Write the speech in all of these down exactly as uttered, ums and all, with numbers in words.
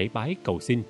lễ bái cầu xin.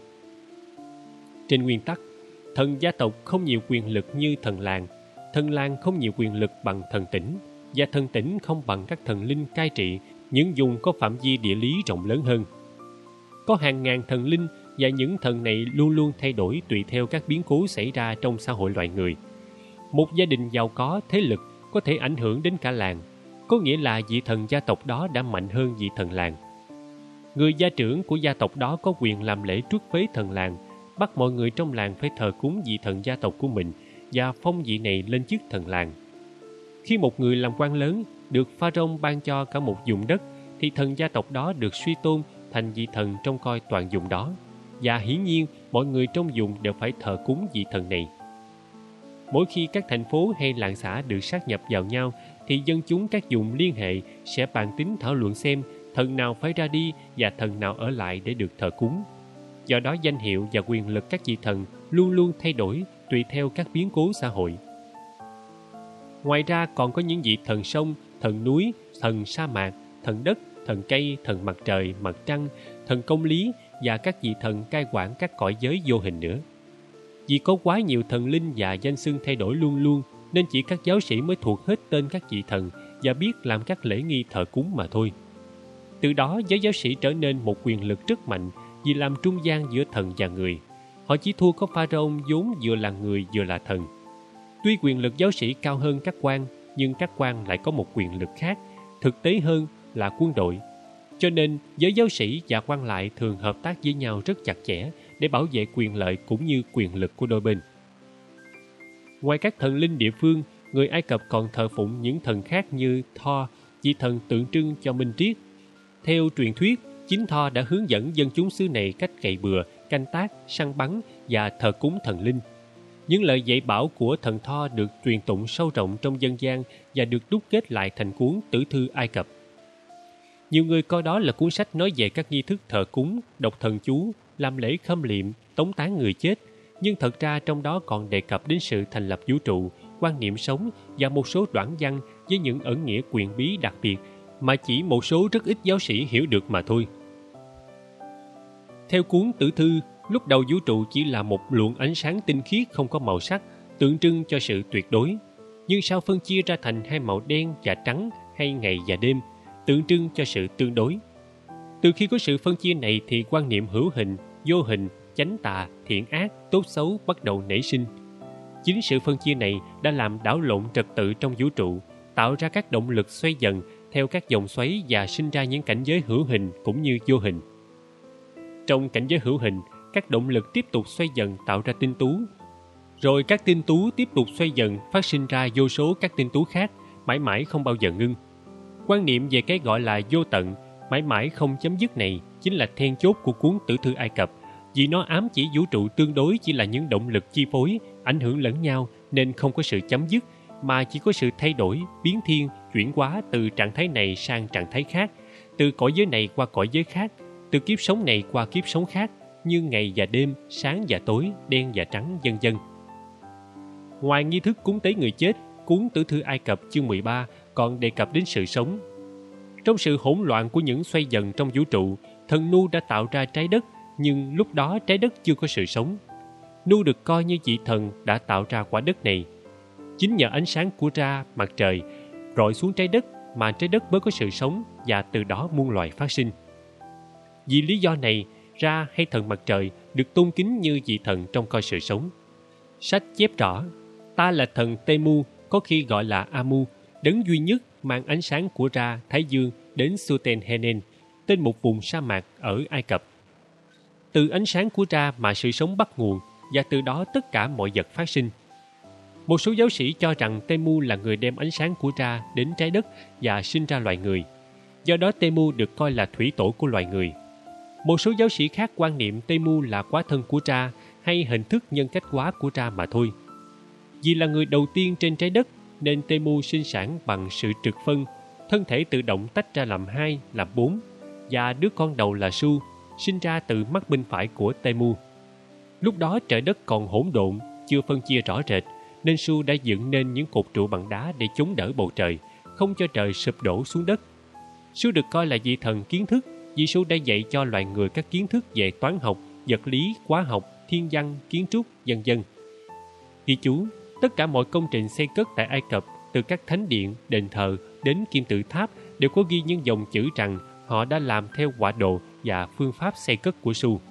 Trên nguyên tắc, thần gia tộc không nhiều quyền lực như thần làng, thần làng không nhiều quyền lực bằng thần tỉnh, và thần tỉnh không bằng các thần linh cai trị những vùng có phạm vi địa lý rộng lớn hơn. Có hàng ngàn thần linh và những thần này luôn luôn thay đổi tùy theo các biến cố xảy ra trong xã hội loài người. Một gia đình giàu có, thế lực có thể ảnh hưởng đến cả làng, có nghĩa là vị thần gia tộc đó đã mạnh hơn vị thần làng. Người gia trưởng của gia tộc đó có quyền làm lễ truất phế thần làng, bắt mọi người trong làng phải thờ cúng vị thần gia tộc của mình và phong vị này lên chức thần làng. Khi một người làm quan lớn được Pharaoh ban cho cả một vùng đất, thì thần gia tộc đó được suy tôn thành vị thần trông coi toàn vùng đó, và hiển nhiên mọi người trong vùng đều phải thờ cúng vị thần này. Mỗi khi các thành phố hay làng xã được sát nhập vào nhau, thì dân chúng các vùng liên hệ sẽ bàn tính thảo luận xem thần nào phải ra đi và thần nào ở lại để được thờ cúng. Do đó danh hiệu và quyền lực các vị thần luôn luôn thay đổi tùy theo các biến cố xã hội. Ngoài ra còn có những vị thần sông, thần núi, thần sa mạc, thần đất, thần cây, thần mặt trời, mặt trăng, thần công lý và các vị thần cai quản các cõi giới vô hình nữa. Vì có quá nhiều thần linh và danh xưng thay đổi luôn luôn, nên chỉ các giáo sĩ mới thuộc hết tên các vị thần và biết làm các lễ nghi thờ cúng mà thôi. Từ đó giới giáo sĩ trở nên một quyền lực rất mạnh vì làm trung gian giữa thần và người. Họ chỉ thua có Pharaoh vốn vừa là người vừa là thần. Tuy quyền lực giáo sĩ cao hơn các quan, nhưng các quan lại có một quyền lực khác, thực tế hơn là quân đội. Cho nên giới giáo sĩ và quan lại thường hợp tác với nhau rất chặt chẽ để bảo vệ quyền lợi cũng như quyền lực của đôi bên. Ngoài các thần linh địa phương, người Ai Cập còn thờ phụng những thần khác như Thor, vị thần tượng trưng cho minh triết. Theo truyền thuyết, chính Thor đã hướng dẫn dân chúng xứ này cách cày bừa, canh tác, săn bắn và thờ cúng thần linh. Những lời dạy bảo của thần Thor được truyền tụng sâu rộng trong dân gian và được đúc kết lại thành cuốn Tử thư Ai Cập. Nhiều người coi đó là cuốn sách nói về các nghi thức thờ cúng, đọc thần chú, làm lễ khâm liệm, tống táng người chết, nhưng thật ra trong đó còn đề cập đến sự thành lập vũ trụ, quan niệm sống và một số đoạn văn với những ẩn nghĩa quyền bí đặc biệt mà chỉ một số rất ít giáo sĩ hiểu được mà thôi. Theo cuốn Tử thư, lúc đầu vũ trụ chỉ là một luồng ánh sáng tinh khiết không có màu sắc, tượng trưng cho sự tuyệt đối. Nhưng sau phân chia ra thành hai màu đen và trắng hay ngày và đêm, tượng trưng cho sự tương đối. Từ khi có sự phân chia này thì quan niệm hữu hình, vô hình, chánh tà, thiện ác, tốt xấu bắt đầu nảy sinh. Chính sự phân chia này đã làm đảo lộn trật tự trong vũ trụ, tạo ra các động lực xoay dần theo các dòng xoáy và sinh ra những cảnh giới hữu hình cũng như vô hình. Trong cảnh giới hữu hình, các động lực tiếp tục xoay dần tạo ra tinh tú. Rồi các tinh tú tiếp tục xoay dần phát sinh ra vô số các tinh tú khác, mãi mãi không bao giờ ngưng. Quan niệm về cái gọi là vô tận, mãi mãi không chấm dứt này chính là then chốt của cuốn Tử thư Ai Cập, vì nó ám chỉ vũ trụ tương đối chỉ là những động lực chi phối, ảnh hưởng lẫn nhau nên không có sự chấm dứt, mà chỉ có sự thay đổi, biến thiên, chuyển hóa từ trạng thái này sang trạng thái khác, từ cõi giới này qua cõi giới khác, từ kiếp sống này qua kiếp sống khác, như ngày và đêm, sáng và tối, đen và trắng, vân vân. Ngoài nghi thức cúng tế người chết, cuốn Tử thư Ai Cập chương mười ba còn đề cập đến sự sống. Trong sự hỗn loạn của những xoay dần trong vũ trụ, thần Nu đã tạo ra trái đất, nhưng lúc đó trái đất chưa có sự sống. Nu được coi như vị thần đã tạo ra quả đất này. Chính nhờ ánh sáng của Ra, mặt trời, rọi xuống trái đất mà trái đất mới có sự sống và từ đó muôn loài phát sinh. Vì lý do này, Ra hay thần mặt trời được tôn kính như vị thần trong coi sự sống. Sách chép rõ, ta là thần Temu, có khi gọi là Amu, đấng duy nhất mang ánh sáng của Ra, Thái Dương đến Sutenhenen, tên một vùng sa mạc ở Ai Cập. Từ ánh sáng của Ra mà sự sống bắt nguồn, và từ đó tất cả mọi vật phát sinh. Một số giáo sĩ cho rằng Temu là người đem ánh sáng của Ra đến trái đất và sinh ra loài người. Do đó Temu được coi là thủy tổ của loài người. Một số giáo sĩ khác quan niệm Temu là quá thân của Ra hay hình thức nhân cách hóa của Ra mà thôi. Vì là người đầu tiên trên trái đất nên Temu sinh sản bằng sự trực phân, thân thể tự động tách ra làm hai, làm bốn, và đứa con đầu là Su, sinh ra từ mắt bên phải của Temu. Lúc đó trời đất còn hỗn độn, chưa phân chia rõ rệt, nên Su đã dựng nên những cột trụ bằng đá để chống đỡ bầu trời, không cho trời sụp đổ xuống đất. Su được coi là vị thần kiến thức, Giê-xu đã dạy cho loài người các kiến thức về toán học, vật lý, hóa học, thiên văn, kiến trúc, vân vân. Ghi chú, tất cả mọi công trình xây cất tại Ai Cập, từ các thánh điện, đền thờ đến kim tự tháp, đều có ghi những dòng chữ rằng họ đã làm theo họa đồ và phương pháp xây cất của Su.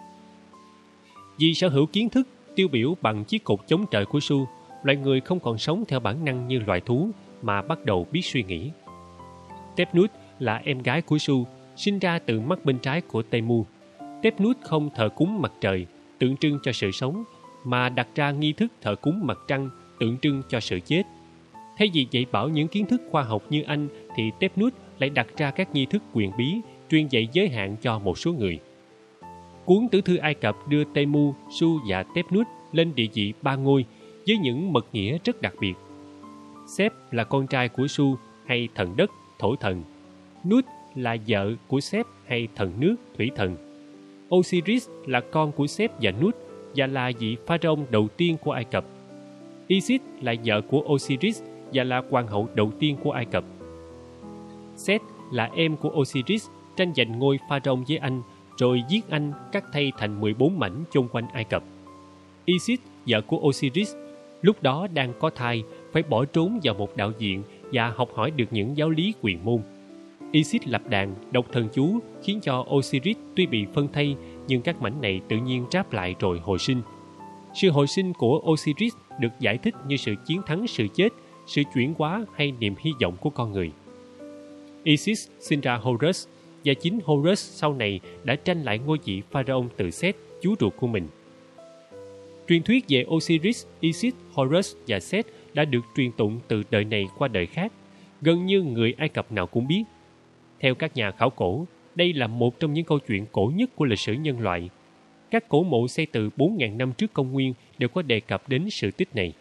Vì sở hữu kiến thức tiêu biểu bằng chiếc cột chống trời của Su, loài người không còn sống theo bản năng như loài thú mà bắt đầu biết suy nghĩ. Tepnut là em gái của Su, sinh ra từ mắt bên trái của Temu. Tepnut không thờ cúng mặt trời, tượng trưng cho sự sống, mà đặt ra nghi thức thờ cúng mặt trăng, tượng trưng cho sự chết. Thay vì dạy bảo những kiến thức khoa học như anh, thì Tepnut lại đặt ra các nghi thức quyền bí, truyền dạy giới hạn cho một số người. Cuốn Tử thư Ai Cập đưa Temu, Su và Tepnut lên địa vị ba ngôi với những mật nghĩa rất đặc biệt. Sep là con trai của Su hay thần đất, thổ thần. Nut là vợ của Sep hay thần nước, thủy thần. Osiris là con của Sep và Nut và là vị pharaoh đầu tiên của Ai Cập. Isis là vợ của Osiris và là hoàng hậu đầu tiên của Ai Cập. Set là em của Osiris, tranh giành ngôi pharaoh với anh, rồi giết anh cắt thay thành mười bốn mảnh chung quanh Ai Cập. Isis, vợ của Osiris, lúc đó đang có thai, phải bỏ trốn vào một đạo viện và học hỏi được những giáo lý quyền môn. Isis lập đàn, đọc thần chú, khiến cho Osiris tuy bị phân thây, nhưng các mảnh này tự nhiên ráp lại rồi hồi sinh. Sự hồi sinh của Osiris được giải thích như sự chiến thắng sự chết, sự chuyển hóa hay niềm hy vọng của con người. Isis sinh ra Horus, và chính Horus sau này đã tranh lại ngôi vị pharaoh từ Set, chú ruột của mình. Truyền thuyết về Osiris, Isis, Horus và Set đã được truyền tụng từ đời này qua đời khác, gần như người Ai Cập nào cũng biết. Theo các nhà khảo cổ, đây là một trong những câu chuyện cổ nhất của lịch sử nhân loại. Các cổ mộ xây từ bốn nghìn năm trước công nguyên đều có đề cập đến sự tích này.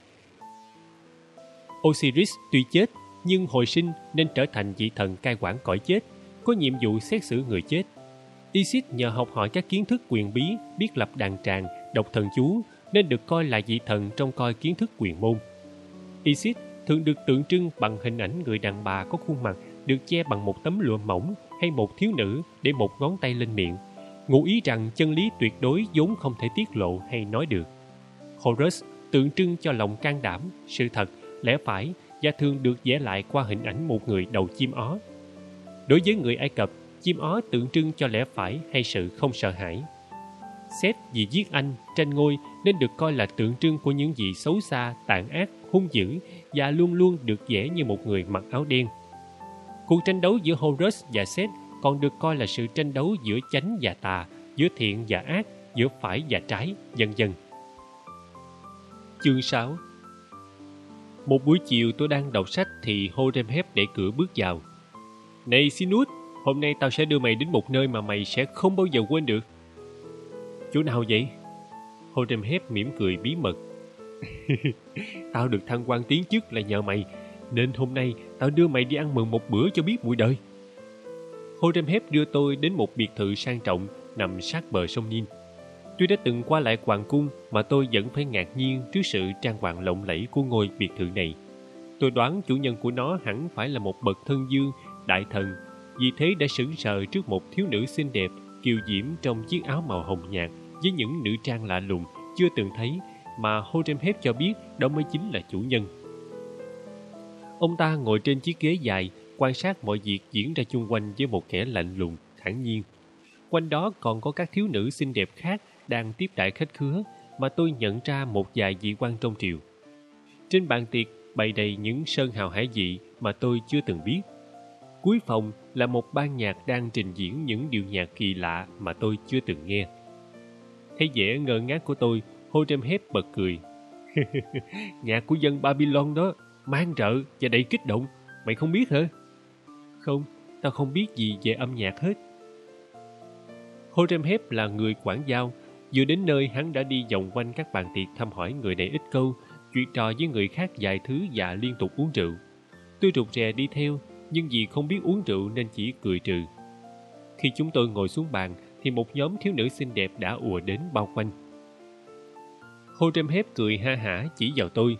Osiris tuy chết, nhưng hồi sinh nên trở thành vị thần cai quản cõi chết, có nhiệm vụ xét xử người chết. Isis nhờ học hỏi các kiến thức quyền bí, biết lập đàn tràng, đọc thần chú, nên được coi là vị thần trong coi kiến thức quyền môn. Isis thường được tượng trưng bằng hình ảnh người đàn bà có khuôn mặt được che bằng một tấm lụa mỏng hay một thiếu nữ để một ngón tay lên miệng, ngụ ý rằng chân lý tuyệt đối vốn không thể tiết lộ hay nói được. Horus tượng trưng cho lòng can đảm, sự thật, lẽ phải và thường được vẽ lại qua hình ảnh một người đầu chim ó. Đối với người Ai Cập, chim ó tượng trưng cho lẽ phải hay sự không sợ hãi. Set vì giết anh, tranh ngôi nên được coi là tượng trưng của những vị xấu xa, tàn ác, hung dữ và luôn luôn được vẽ như một người mặc áo đen. Cuộc tranh đấu giữa Horus và Set còn được coi là sự tranh đấu giữa chánh và tà, giữa thiện và ác, giữa phải và trái, vân vân. Chương sáu. Một buổi chiều tôi đang đọc sách thì Horemheb đẩy cửa bước vào. Này Sinus, hôm nay tao sẽ đưa mày đến một nơi mà mày sẽ không bao giờ quên được. Chỗ nào vậy? Horemheb mỉm cười bí mật. Tao được thăng quan tiến chức là nhờ mày, nên hôm nay tao đưa mày đi ăn mừng một bữa cho biết mùi đời. Horemheb đưa tôi đến một biệt thự sang trọng nằm sát bờ sông Nin. Tuy đã từng qua lại hoàng cung mà tôi vẫn phải ngạc nhiên trước sự trang hoàng lộng lẫy của ngôi biệt thự này. Tôi đoán chủ nhân của nó hẳn phải là một bậc thân vương, đại thần, vì thế đã sững sờ trước một thiếu nữ xinh đẹp, kiều diễm trong chiếc áo màu hồng nhạt với những nữ trang lạ lùng chưa từng thấy mà Horemheb cho biết đó mới chính là chủ nhân. Ông ta ngồi trên chiếc ghế dài, quan sát mọi việc diễn ra chung quanh với một vẻ lạnh lùng, thản nhiên. Quanh đó còn có các thiếu nữ xinh đẹp khác đang tiếp đãi khách khứa mà tôi nhận ra một vài vị quan trong triều. Trên bàn tiệc bày đầy những sơn hào hải vị mà tôi chưa từng biết. Cuối phòng là một ban nhạc đang trình diễn những điệu nhạc kỳ lạ mà tôi chưa từng nghe. Thấy vẻ ngơ ngác của tôi, Horemheb bật cười. Nhạc của dân Babylon đó, man rợ và đầy kích động. Mày không biết hả? Không, tao không biết gì về âm nhạc hết. Horemheb là người quản giao. Vừa đến nơi, hắn đã đi vòng quanh các bàn tiệc thăm hỏi người này ít câu, chuyện trò với người khác vài thứ và liên tục uống rượu. Tôi rụt rè đi theo, nhưng vì không biết uống rượu nên chỉ cười trừ. Khi chúng tôi ngồi xuống bàn, thì một nhóm thiếu nữ xinh đẹp đã ùa đến bao quanh. Horemheb cười ha hả chỉ vào tôi.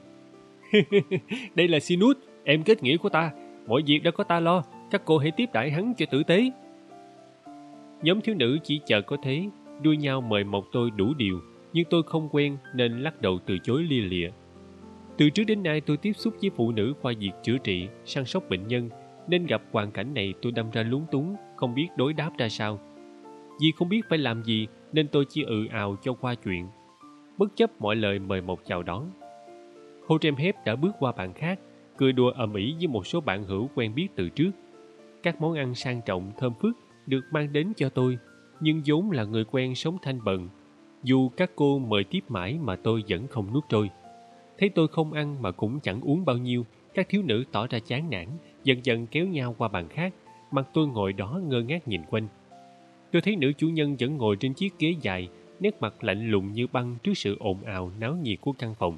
Đây là Sinus, em kết nghĩa của ta. Mọi việc đã có ta lo, các cô hãy tiếp đãi hắn cho tử tế. Nhóm thiếu nữ chỉ chờ có thế, đua nhau mời mọc tôi đủ điều, nhưng tôi không quen nên lắc đầu từ chối lia lịa. Từ trước đến nay tôi tiếp xúc với phụ nữ qua việc chữa trị, săn sóc bệnh nhân, nên gặp hoàn cảnh này tôi đâm ra lúng túng, không biết đối đáp ra sao. Vì không biết phải làm gì nên tôi chỉ ừ ào cho qua chuyện, bất chấp mọi lời mời mọc chào đón. Hotep đã bước qua bàn khác, cười đùa ầm ĩ với một số bạn hữu quen biết từ trước. Các món ăn sang trọng thơm phức được mang đến cho tôi, nhưng vốn là người quen sống thanh bần. Dù các cô mời tiếp mãi mà tôi vẫn không nuốt trôi. Thấy tôi không ăn mà cũng chẳng uống bao nhiêu, các thiếu nữ tỏ ra chán nản, dần dần kéo nhau qua bàn khác, mặt tôi ngồi đó ngơ ngác nhìn quanh. Tôi thấy nữ chủ nhân vẫn ngồi trên chiếc ghế dài, nét mặt lạnh lùng như băng trước sự ồn ào náo nhiệt của căn phòng.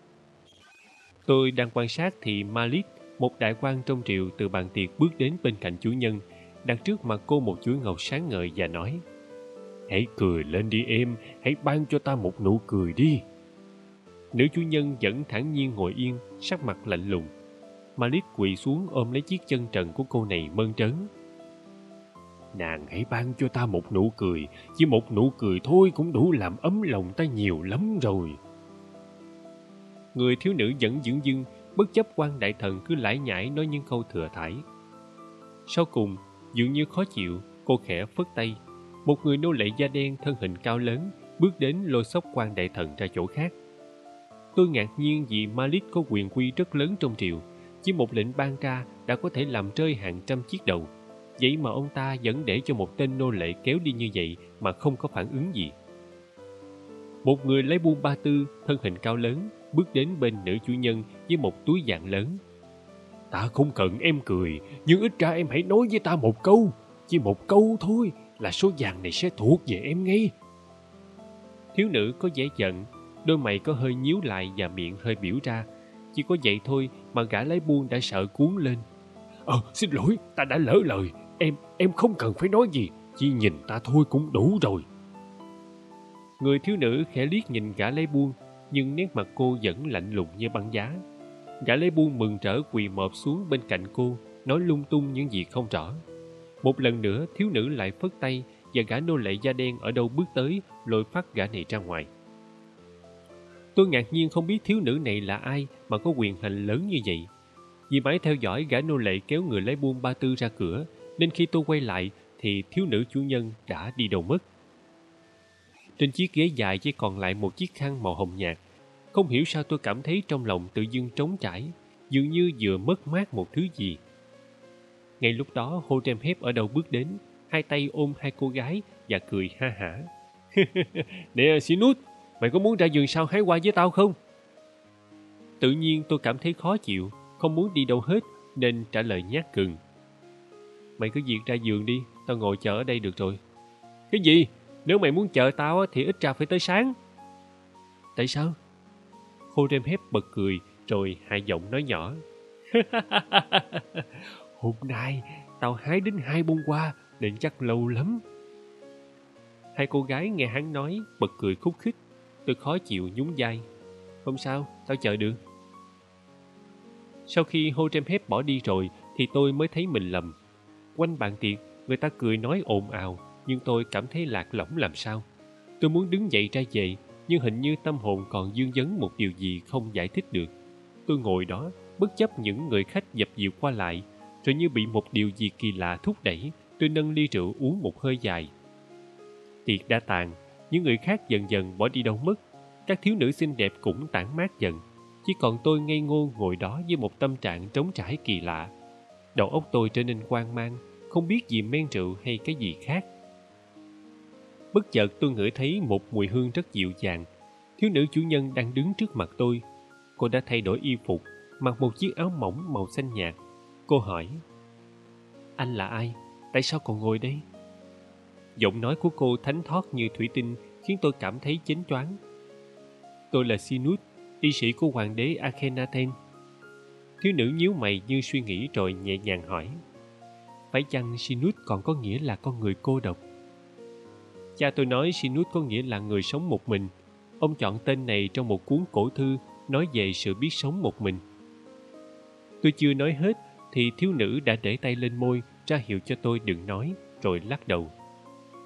Tôi đang quan sát thì Malik, một đại quan trong triều từ bàn tiệc bước đến bên cạnh chủ nhân, đặt trước mặt cô một chuỗi ngọc sáng ngời và nói: "Hãy cười lên đi em, hãy ban cho ta một nụ cười đi." Nữ chủ nhân vẫn thản nhiên ngồi yên, sắc mặt lạnh lùng. Malik quỳ xuống ôm lấy chiếc chân trần của cô này mơn trớn. "Nàng hãy ban cho ta một nụ cười, chỉ một nụ cười thôi cũng đủ làm ấm lòng ta nhiều lắm rồi." Người thiếu nữ vẫn dửng dưng, bất chấp quan đại thần cứ lải nhải nói những câu thừa thải. Sau cùng, dường như khó chịu, cô khẽ phất tay. Một người nô lệ da đen thân hình cao lớn bước đến lôi xốc quan đại thần ra chỗ khác. Tôi ngạc nhiên vì Malik có quyền quy rất lớn trong triều, chỉ một lệnh ban ra đã có thể làm rơi hàng trăm chiếc đầu. Vậy mà ông ta vẫn để cho một tên nô lệ kéo đi như vậy mà không có phản ứng gì. Một người lấy buôn ba tư, thân hình cao lớn, bước đến bên nữ chủ nhân với một túi vàng lớn. "Ta không cần em cười, nhưng ít ra em hãy nói với ta một câu. Chỉ một câu thôi là số vàng này sẽ thuộc về em ngay." Thiếu nữ có vẻ giận, đôi mày có hơi nhíu lại và miệng hơi biểu ra. Chỉ có vậy thôi mà gã lái buôn đã sợ cuống lên. "Ờ, xin lỗi, ta đã lỡ lời. Em, em không cần phải nói gì, chỉ nhìn ta thôi cũng đủ rồi." Người thiếu nữ khẽ liếc nhìn gã lái buôn, nhưng nét mặt cô vẫn lạnh lùng như băng giá. Gã lái buôn mừng rỡ quỳ mọp xuống bên cạnh cô, nói lung tung những gì không rõ. Một lần nữa thiếu nữ lại phất tay và gã nô lệ da đen ở đâu bước tới lôi phát gã này ra ngoài. Tôi ngạc nhiên không biết thiếu nữ này là ai mà có quyền hành lớn như vậy. Vì mãi theo dõi gã nô lệ kéo người lái buôn ba tư ra cửa, nên khi tôi quay lại thì thiếu nữ chủ nhân đã đi đâu mất. Trên chiếc ghế dài chỉ còn lại một chiếc khăn màu hồng nhạt. Không hiểu sao tôi cảm thấy trong lòng tự dưng trống trải, dường như vừa mất mát một thứ gì. Ngay lúc đó Hotep ở đâu bước đến, hai tay ôm hai cô gái và cười ha hả. "Nè Sinut, mày có muốn ra vườn sau hái hoa với tao không?" Tự nhiên tôi cảm thấy khó chịu, không muốn đi đâu hết nên trả lời nhát gừng. "Mày cứ việc ra vườn đi, tao ngồi chờ ở đây được rồi." "Cái gì? Nếu mày muốn chờ tao thì ít ra phải tới sáng." "Tại sao?" Hotep bật cười rồi hạ giọng nói nhỏ. "Hôm nay tao hái đến hai bông hoa nên chắc lâu lắm." Hai cô gái nghe hắn nói bật cười khúc khích. Tôi khó chịu nhún vai. "Không sao, tao chờ được." Sau khi Hotep bỏ đi rồi thì tôi mới thấy mình lầm. Quanh bàn tiệc người ta cười nói ồn ào, nhưng tôi cảm thấy lạc lõng làm sao. Tôi muốn đứng dậy ra về, nhưng hình như tâm hồn còn vương vấn một điều gì không giải thích được. Tôi ngồi đó, bất chấp những người khách dập dìu qua lại, rồi như bị một điều gì kỳ lạ thúc đẩy, tôi nâng ly rượu uống một hơi dài. Tiệc đã tàn, những người khác dần dần bỏ đi đâu mất. Các thiếu nữ xinh đẹp cũng tản mát dần. Chỉ còn tôi ngây ngô ngồi đó với một tâm trạng trống trải kỳ lạ. Đầu óc tôi trở nên hoang mang, không biết gì men rượu hay cái gì khác. Bất chợt tôi ngửi thấy một mùi hương rất dịu dàng. Thiếu nữ chủ nhân đang đứng trước mặt tôi. Cô đã thay đổi y phục, mặc một chiếc áo mỏng màu xanh nhạt. Cô hỏi: "Anh là ai? Tại sao còn ngồi đây?" Giọng nói của cô thánh thót như thủy tinh khiến tôi cảm thấy chến choáng. "Tôi là Sinut, y sĩ của hoàng đế Akhenaten." Thiếu nữ nhíu mày như suy nghĩ rồi nhẹ nhàng hỏi: "Phải chăng Sinut còn có nghĩa là con người cô độc?" Cha tôi nói Sinut có nghĩa là người sống một mình. Ông chọn tên này trong một cuốn cổ thư nói về sự biết sống một mình. Tôi chưa nói hết thì thiếu nữ đã để tay lên môi ra hiệu cho tôi đừng nói, rồi lắc đầu.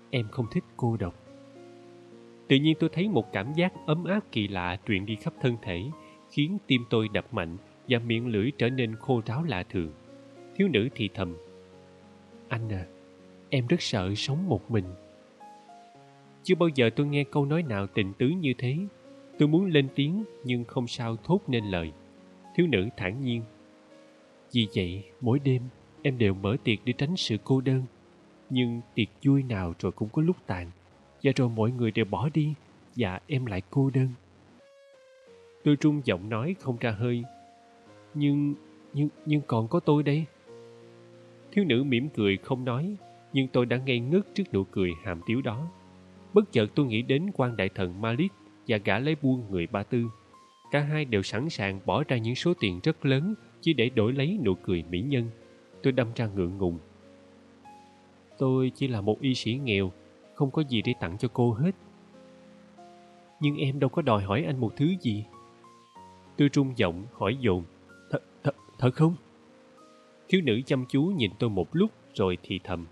em không thích cô độc. Tự nhiên tôi thấy một cảm giác ấm áp kỳ lạ truyền đi khắp thân thể, khiến tim tôi đập mạnh và miệng lưỡi trở nên khô ráo lạ thường. Thiếu nữ thì thầm: Anh à, em rất sợ sống một mình. Chưa bao giờ tôi nghe câu nói nào tình tứ như thế. Tôi muốn lên tiếng nhưng không sao thốt nên lời. Thiếu nữ thản nhiên: Vì vậy, mỗi đêm em đều mở tiệc để tránh sự cô đơn. Nhưng tiệc vui nào rồi cũng có lúc tàn, và rồi mọi người đều bỏ đi, và em lại cô đơn. Tôi run giọng nói không ra hơi: Nhưng, nhưng, nhưng còn có tôi đây. Thiếu nữ mỉm cười không nói, nhưng tôi đã ngây ngất trước nụ cười hàm tiếu đó. Bất chợt tôi nghĩ đến quan đại thần Malik và gã lấy buôn người Ba Tư. Cả hai đều sẵn sàng bỏ ra những số tiền rất lớn chỉ để đổi lấy nụ cười mỹ nhân. Tôi đâm ra ngượng ngùng. Tôi chỉ là một y sĩ nghèo, không có gì để tặng cho cô hết. Nhưng em đâu có đòi hỏi anh một thứ gì. Tôi run giọng hỏi dồn: Thật, thật, thật không? Thiếu nữ chăm chú nhìn tôi một lúc rồi thì thầm: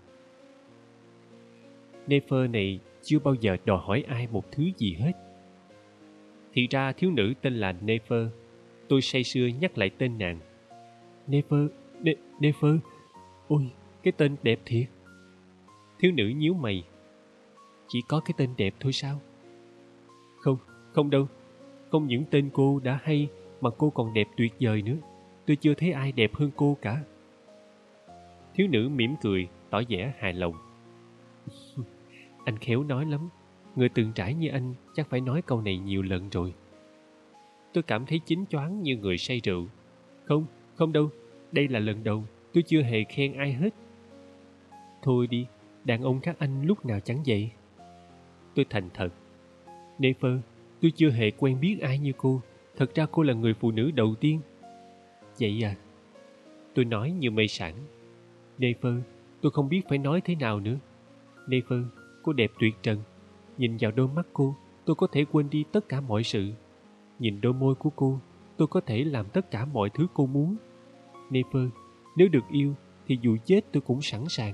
Nefer này chưa bao giờ đòi hỏi ai một thứ gì hết. Thì ra thiếu nữ tên là Nefer. Tôi say sưa nhắc lại tên nàng. Nefer, ne, Nefer, ôi, cái tên đẹp thiệt. Thiếu nữ nhíu mày: Chỉ có cái tên đẹp thôi sao? Không, không đâu. Không những tên cô đã hay mà cô còn đẹp tuyệt vời nữa. Tôi chưa thấy ai đẹp hơn cô cả. Thiếu nữ mỉm cười, tỏ vẻ hài lòng. Anh khéo nói lắm. Người từng trải như anh chắc phải nói câu này nhiều lần rồi. Tôi cảm thấy chín choáng như người say rượu. Không, không đâu. Đây là lần đầu. Tôi chưa hề khen ai hết. Thôi đi, đàn ông các anh lúc nào chẳng vậy. Tôi thành thật. Nefer, tôi chưa hề quen biết ai như cô. Thật ra cô là người phụ nữ đầu tiên. Vậy à? Tôi nói như mê sảng. Nefer, tôi không biết phải nói thế nào nữa. Nefer, cô đẹp tuyệt trần. Nhìn vào đôi mắt cô, tôi có thể quên đi tất cả mọi sự. Nhìn đôi môi của cô, tôi có thể làm tất cả mọi thứ cô muốn. Nefer, nếu được yêu thì dù chết tôi cũng sẵn sàng.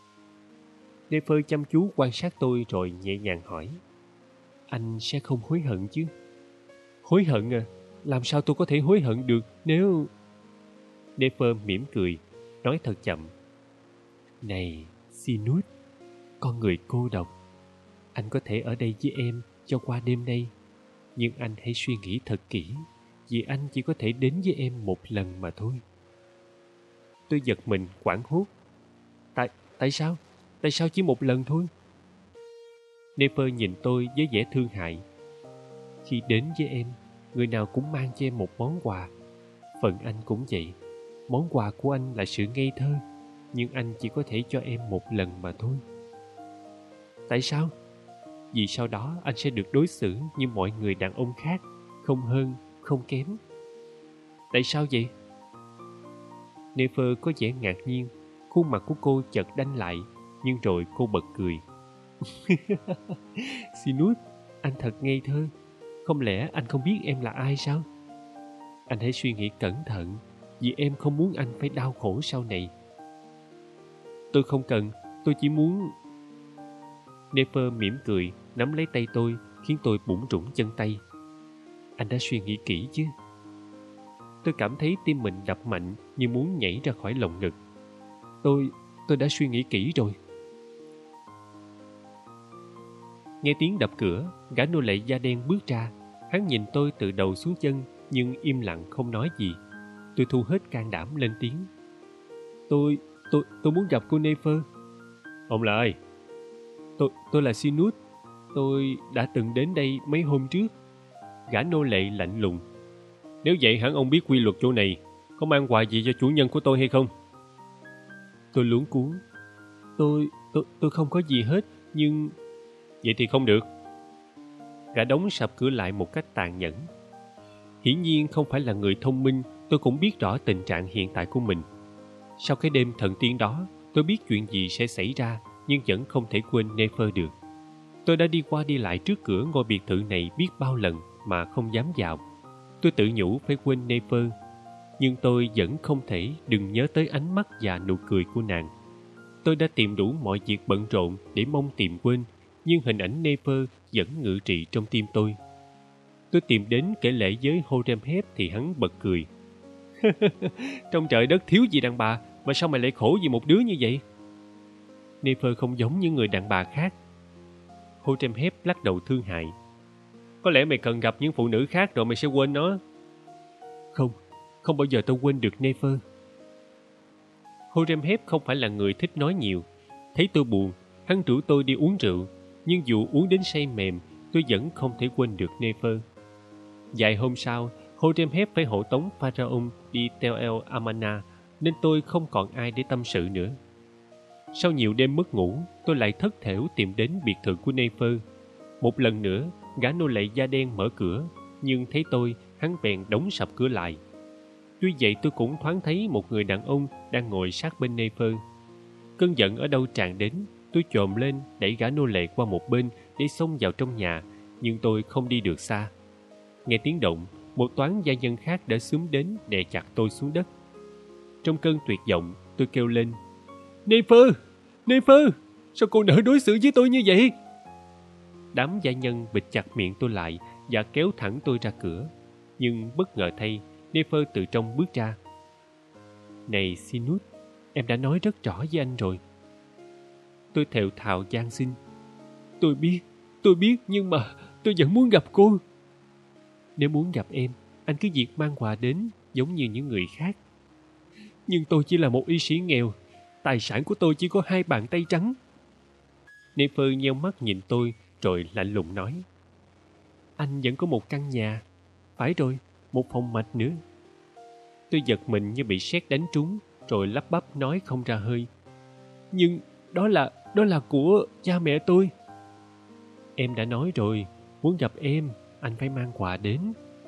Nefer chăm chú quan sát tôi rồi nhẹ nhàng hỏi: Anh sẽ không hối hận chứ? Hối hận à? Làm sao tôi có thể hối hận được nếu... Nefer mỉm cười, nói thật chậm: Này, Sinus, con người cô độc. Anh có thể ở đây với em cho qua đêm nay. Nhưng anh hãy suy nghĩ thật kỹ, vì anh chỉ có thể đến với em một lần mà thôi. Tôi giật mình hoảng hốt. Tại, tại sao? Tại sao chỉ một lần thôi? Nefer nhìn tôi với vẻ thương hại. Khi đến với em, người nào cũng mang cho em một món quà. Phần anh cũng vậy. Món quà của anh là sự ngây thơ, nhưng anh chỉ có thể cho em một lần mà thôi. Tại sao? Vì sau đó anh sẽ được đối xử như mọi người đàn ông khác, không hơn, không kém. Tại sao vậy? Nefer có vẻ ngạc nhiên. Khuôn mặt của cô chợt đanh lại, nhưng rồi cô bật cười. Sinus, anh thật ngây thơ. Không lẽ anh không biết em là ai sao? Anh hãy suy nghĩ cẩn thận, vì em không muốn anh phải đau khổ sau này. Tôi không cần, tôi chỉ muốn... Nefer mỉm cười, nắm lấy tay tôi, khiến tôi bủn rủn chân tay. Anh đã suy nghĩ kỹ chứ? Tôi cảm thấy tim mình đập mạnh như muốn nhảy ra khỏi lồng ngực. Tôi, tôi đã suy nghĩ kỹ rồi. Nghe tiếng đập cửa, gã nô lệ da đen bước ra. Hắn nhìn tôi từ đầu xuống chân, nhưng im lặng không nói gì. Tôi thu hết can đảm lên tiếng. Tôi, tôi, tôi muốn gặp cô Nefer. Ông là ai? Tôi, tôi là Sinus. Tôi đã từng đến đây mấy hôm trước. Gã nô lệ lạnh lùng. Nếu vậy hẳn ông biết quy luật chỗ này. Có mang quà gì cho chủ nhân của tôi hay không? Tôi luống cuống. Tôi, tôi, tôi không có gì hết, nhưng... Vậy thì không được. Gã đóng sập cửa lại một cách tàn nhẫn. Hiển nhiên không phải là người thông minh, tôi cũng biết rõ tình trạng hiện tại của mình. Sau cái đêm thần tiên đó, tôi biết chuyện gì sẽ xảy ra, nhưng vẫn không thể quên Nefer được. Tôi đã đi qua đi lại trước cửa ngôi biệt thự này biết bao lần mà không dám vào. Tôi tự nhủ phải quên Nefer, nhưng tôi vẫn không thể đừng nhớ tới ánh mắt và nụ cười của nàng. Tôi Tôi đã tìm đủ mọi việc bận rộn để mong tìm quên, nhưng hình ảnh Nefer vẫn ngự trị trong tim tôi. Tôi tìm đến kể lể với Horemheb thì hắn bật cười. Trong trời đất thiếu gì đàn bà, mà sao mày lại khổ vì một đứa như vậy? Nefer không giống những người đàn bà khác. Horemheb lắc đầu thương hại. Có lẽ mày cần gặp những phụ nữ khác rồi mày sẽ quên nó. Không, không bao giờ tôi quên được Nefer. Horemheb không phải là người thích nói nhiều. Thấy tôi buồn, hắn rủ tôi đi uống rượu, nhưng dù uống đến say mềm, tôi vẫn không thể quên được Nefer. Vài hôm sau, Horemheb phải hộ tống Pharaoh đi Tel El Amarna, nên tôi không còn ai để tâm sự nữa. Sau nhiều đêm mất ngủ, tôi lại thất thểu tìm đến biệt thự của Nefer. Một lần nữa, gã nô lệ da đen mở cửa, nhưng thấy tôi, hắn bèn đóng sập cửa lại. Tuy vậy tôi cũng thoáng thấy một người đàn ông đang ngồi sát bên Nefer. Cơn giận ở đâu tràn đến, tôi chồm lên đẩy gã nô lệ qua một bên để xông vào trong nhà, nhưng tôi không đi được xa. Nghe tiếng động, một toán gia nhân khác đã xúm đến đè chặt tôi xuống đất. Trong cơn tuyệt vọng, tôi kêu lên: Nefer! Nefer! Sao cô nỡ đối xử với tôi như vậy? Đám gia nhân bịt chặt miệng tôi lại và kéo thẳng tôi ra cửa. Nhưng bất ngờ thay, Nefer từ trong bước ra. Này Sinut, em đã nói rất rõ với anh rồi. Tôi thều thào van xin. Tôi biết, tôi biết, nhưng mà tôi vẫn muốn gặp cô. Nếu muốn gặp em, anh cứ việc mang quà đến giống như những người khác. Nhưng tôi chỉ là một y sĩ nghèo, tài sản của tôi chỉ có hai bàn tay trắng. Nefer nheo mắt nhìn tôi rồi lạnh lùng nói: Anh vẫn có một căn nhà. Phải rồi, một phòng mạch nữa. Tôi giật mình như bị sét đánh trúng, rồi lắp bắp nói không ra hơi. Nhưng đó là, đó là của cha mẹ tôi. Em đã nói rồi, muốn gặp em, anh phải mang quà đến.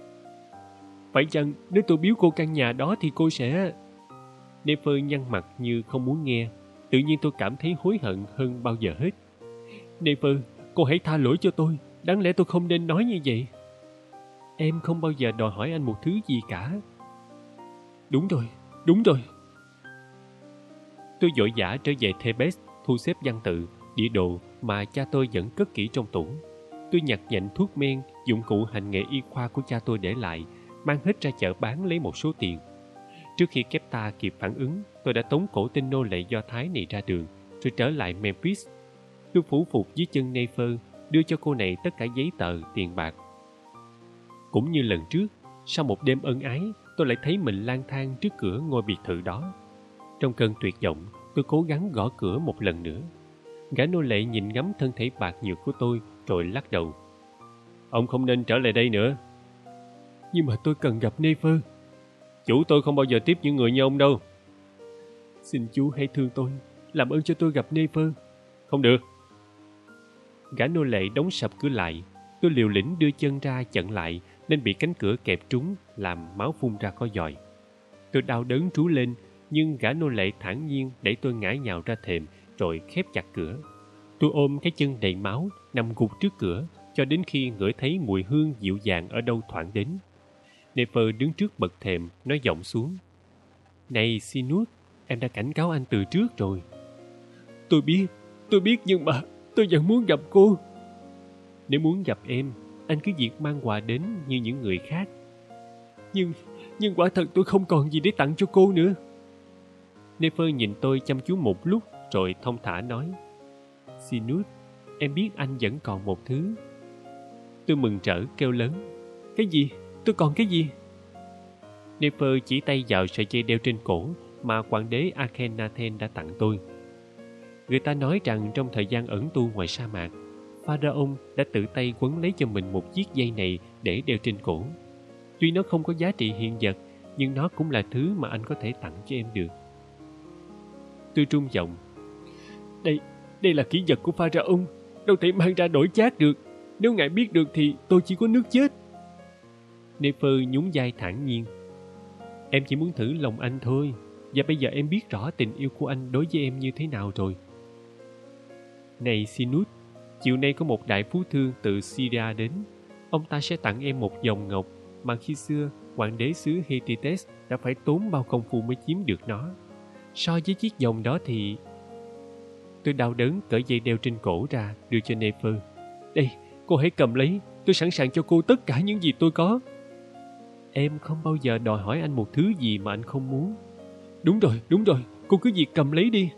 Phải chăng nếu tôi biếu cô căn nhà đó thì cô sẽ... Nefer nhăn mặt như không muốn nghe. Tự nhiên tôi cảm thấy hối hận hơn bao giờ hết. Nefer, cô hãy tha lỗi cho tôi. Đáng lẽ tôi không nên nói như vậy. Em không bao giờ đòi hỏi anh một thứ gì cả. Đúng rồi, đúng rồi. Tôi vội vã trở về Thebes, thu xếp văn tự, địa đồ mà cha tôi vẫn cất kỹ trong tủ. Tôi nhặt nhạnh thuốc men, dụng cụ hành nghề y khoa của cha tôi để lại, mang hết ra chợ bán lấy một số tiền. Trước khi Kepta kịp phản ứng, tôi đã tống cổ tên nô lệ Do Thái này ra đường, rồi trở lại Memphis. Tôi phủ phục dưới chân Nefer, đưa cho cô này tất cả giấy tờ, tiền bạc. Cũng như lần trước, sau một đêm ân ái, tôi lại thấy mình lang thang trước cửa ngôi biệt thự đó. Trong cơn tuyệt vọng, tôi cố gắng gõ cửa một lần nữa. Gã nô lệ nhìn ngắm thân thể bạc nhược của tôi, rồi lắc đầu. Ông không nên trở lại đây nữa. Nhưng mà tôi cần gặp Nefer. Chủ tôi không bao giờ tiếp những người như ông đâu. Xin chú hãy thương tôi, làm ơn cho tôi gặp Nefer. Không được. Gã nô lệ đóng sập cửa lại. Tôi liều lĩnh đưa chân ra chặn lại, nên bị cánh cửa kẹp trúng, làm máu phun ra có giòi. Tôi đau đớn trú lên, nhưng gã nô lệ thản nhiên đẩy tôi ngã nhào ra thềm, rồi khép chặt cửa. Tôi ôm cái chân đầy máu, nằm gục trước cửa, cho đến khi ngửi thấy mùi hương dịu dàng ở đâu thoảng đến. Nefer đứng trước bậc thềm, nói giọng xuống. Này Sinut, em đã cảnh cáo anh từ trước rồi. Tôi biết, tôi biết nhưng mà tôi vẫn muốn gặp cô. Nếu muốn gặp em, anh cứ việc mang quà đến như những người khác. Nhưng, nhưng quả thật tôi không còn gì để tặng cho cô nữa. Nefer nhìn tôi chăm chú một lúc, rồi thong thả nói. Sinut, em biết anh vẫn còn một thứ. Tôi mừng rỡ kêu lớn. Cái gì? Tôi còn cái gì? Nefer chỉ tay vào sợi dây đeo trên cổ mà hoàng đế Akhenaten đã tặng tôi. Người ta nói rằng trong thời gian ẩn tu ngoài sa mạc, Pharaoh đã tự tay quấn lấy cho mình một chiếc dây này để đeo trên cổ. Tuy nó không có giá trị hiện vật, nhưng nó cũng là thứ mà anh có thể tặng cho em được. Tôi trung giọng. Đây, đây là kỷ vật của Pharaoh, đâu thể mang ra đổi chác được. Nếu ngài biết được thì tôi chỉ có nước chết. Nefer nhún vai thản nhiên. Em chỉ muốn thử lòng anh thôi, và bây giờ em biết rõ tình yêu của anh đối với em như thế nào rồi. Này Sinut, chiều nay có một đại phú thương từ Syria đến. Ông ta sẽ tặng em một vòng ngọc mà khi xưa hoàng đế xứ Hittites đã phải tốn bao công phu mới chiếm được nó. So với chiếc vòng đó thì... Tôi đau đớn cởi dây đeo trên cổ ra đưa cho Nefer. Đây, cô hãy cầm lấy, tôi sẵn sàng cho cô tất cả những gì tôi có. Em không bao giờ đòi hỏi anh một thứ gì mà anh không muốn. Đúng rồi, đúng rồi, cô cứ việc cầm lấy đi.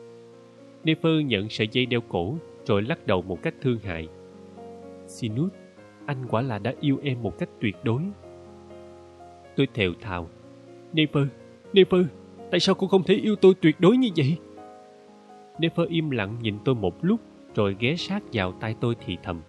Nefer nhận sợi dây đeo cổ rồi lắc đầu một cách thương hại. Sinus, anh quả là đã yêu em một cách tuyệt đối. Tôi thều thào. Nefer, Nefer, tại sao cô không thể yêu tôi tuyệt đối như vậy? Nefer im lặng nhìn tôi một lúc rồi ghé sát vào tai tôi thì thầm.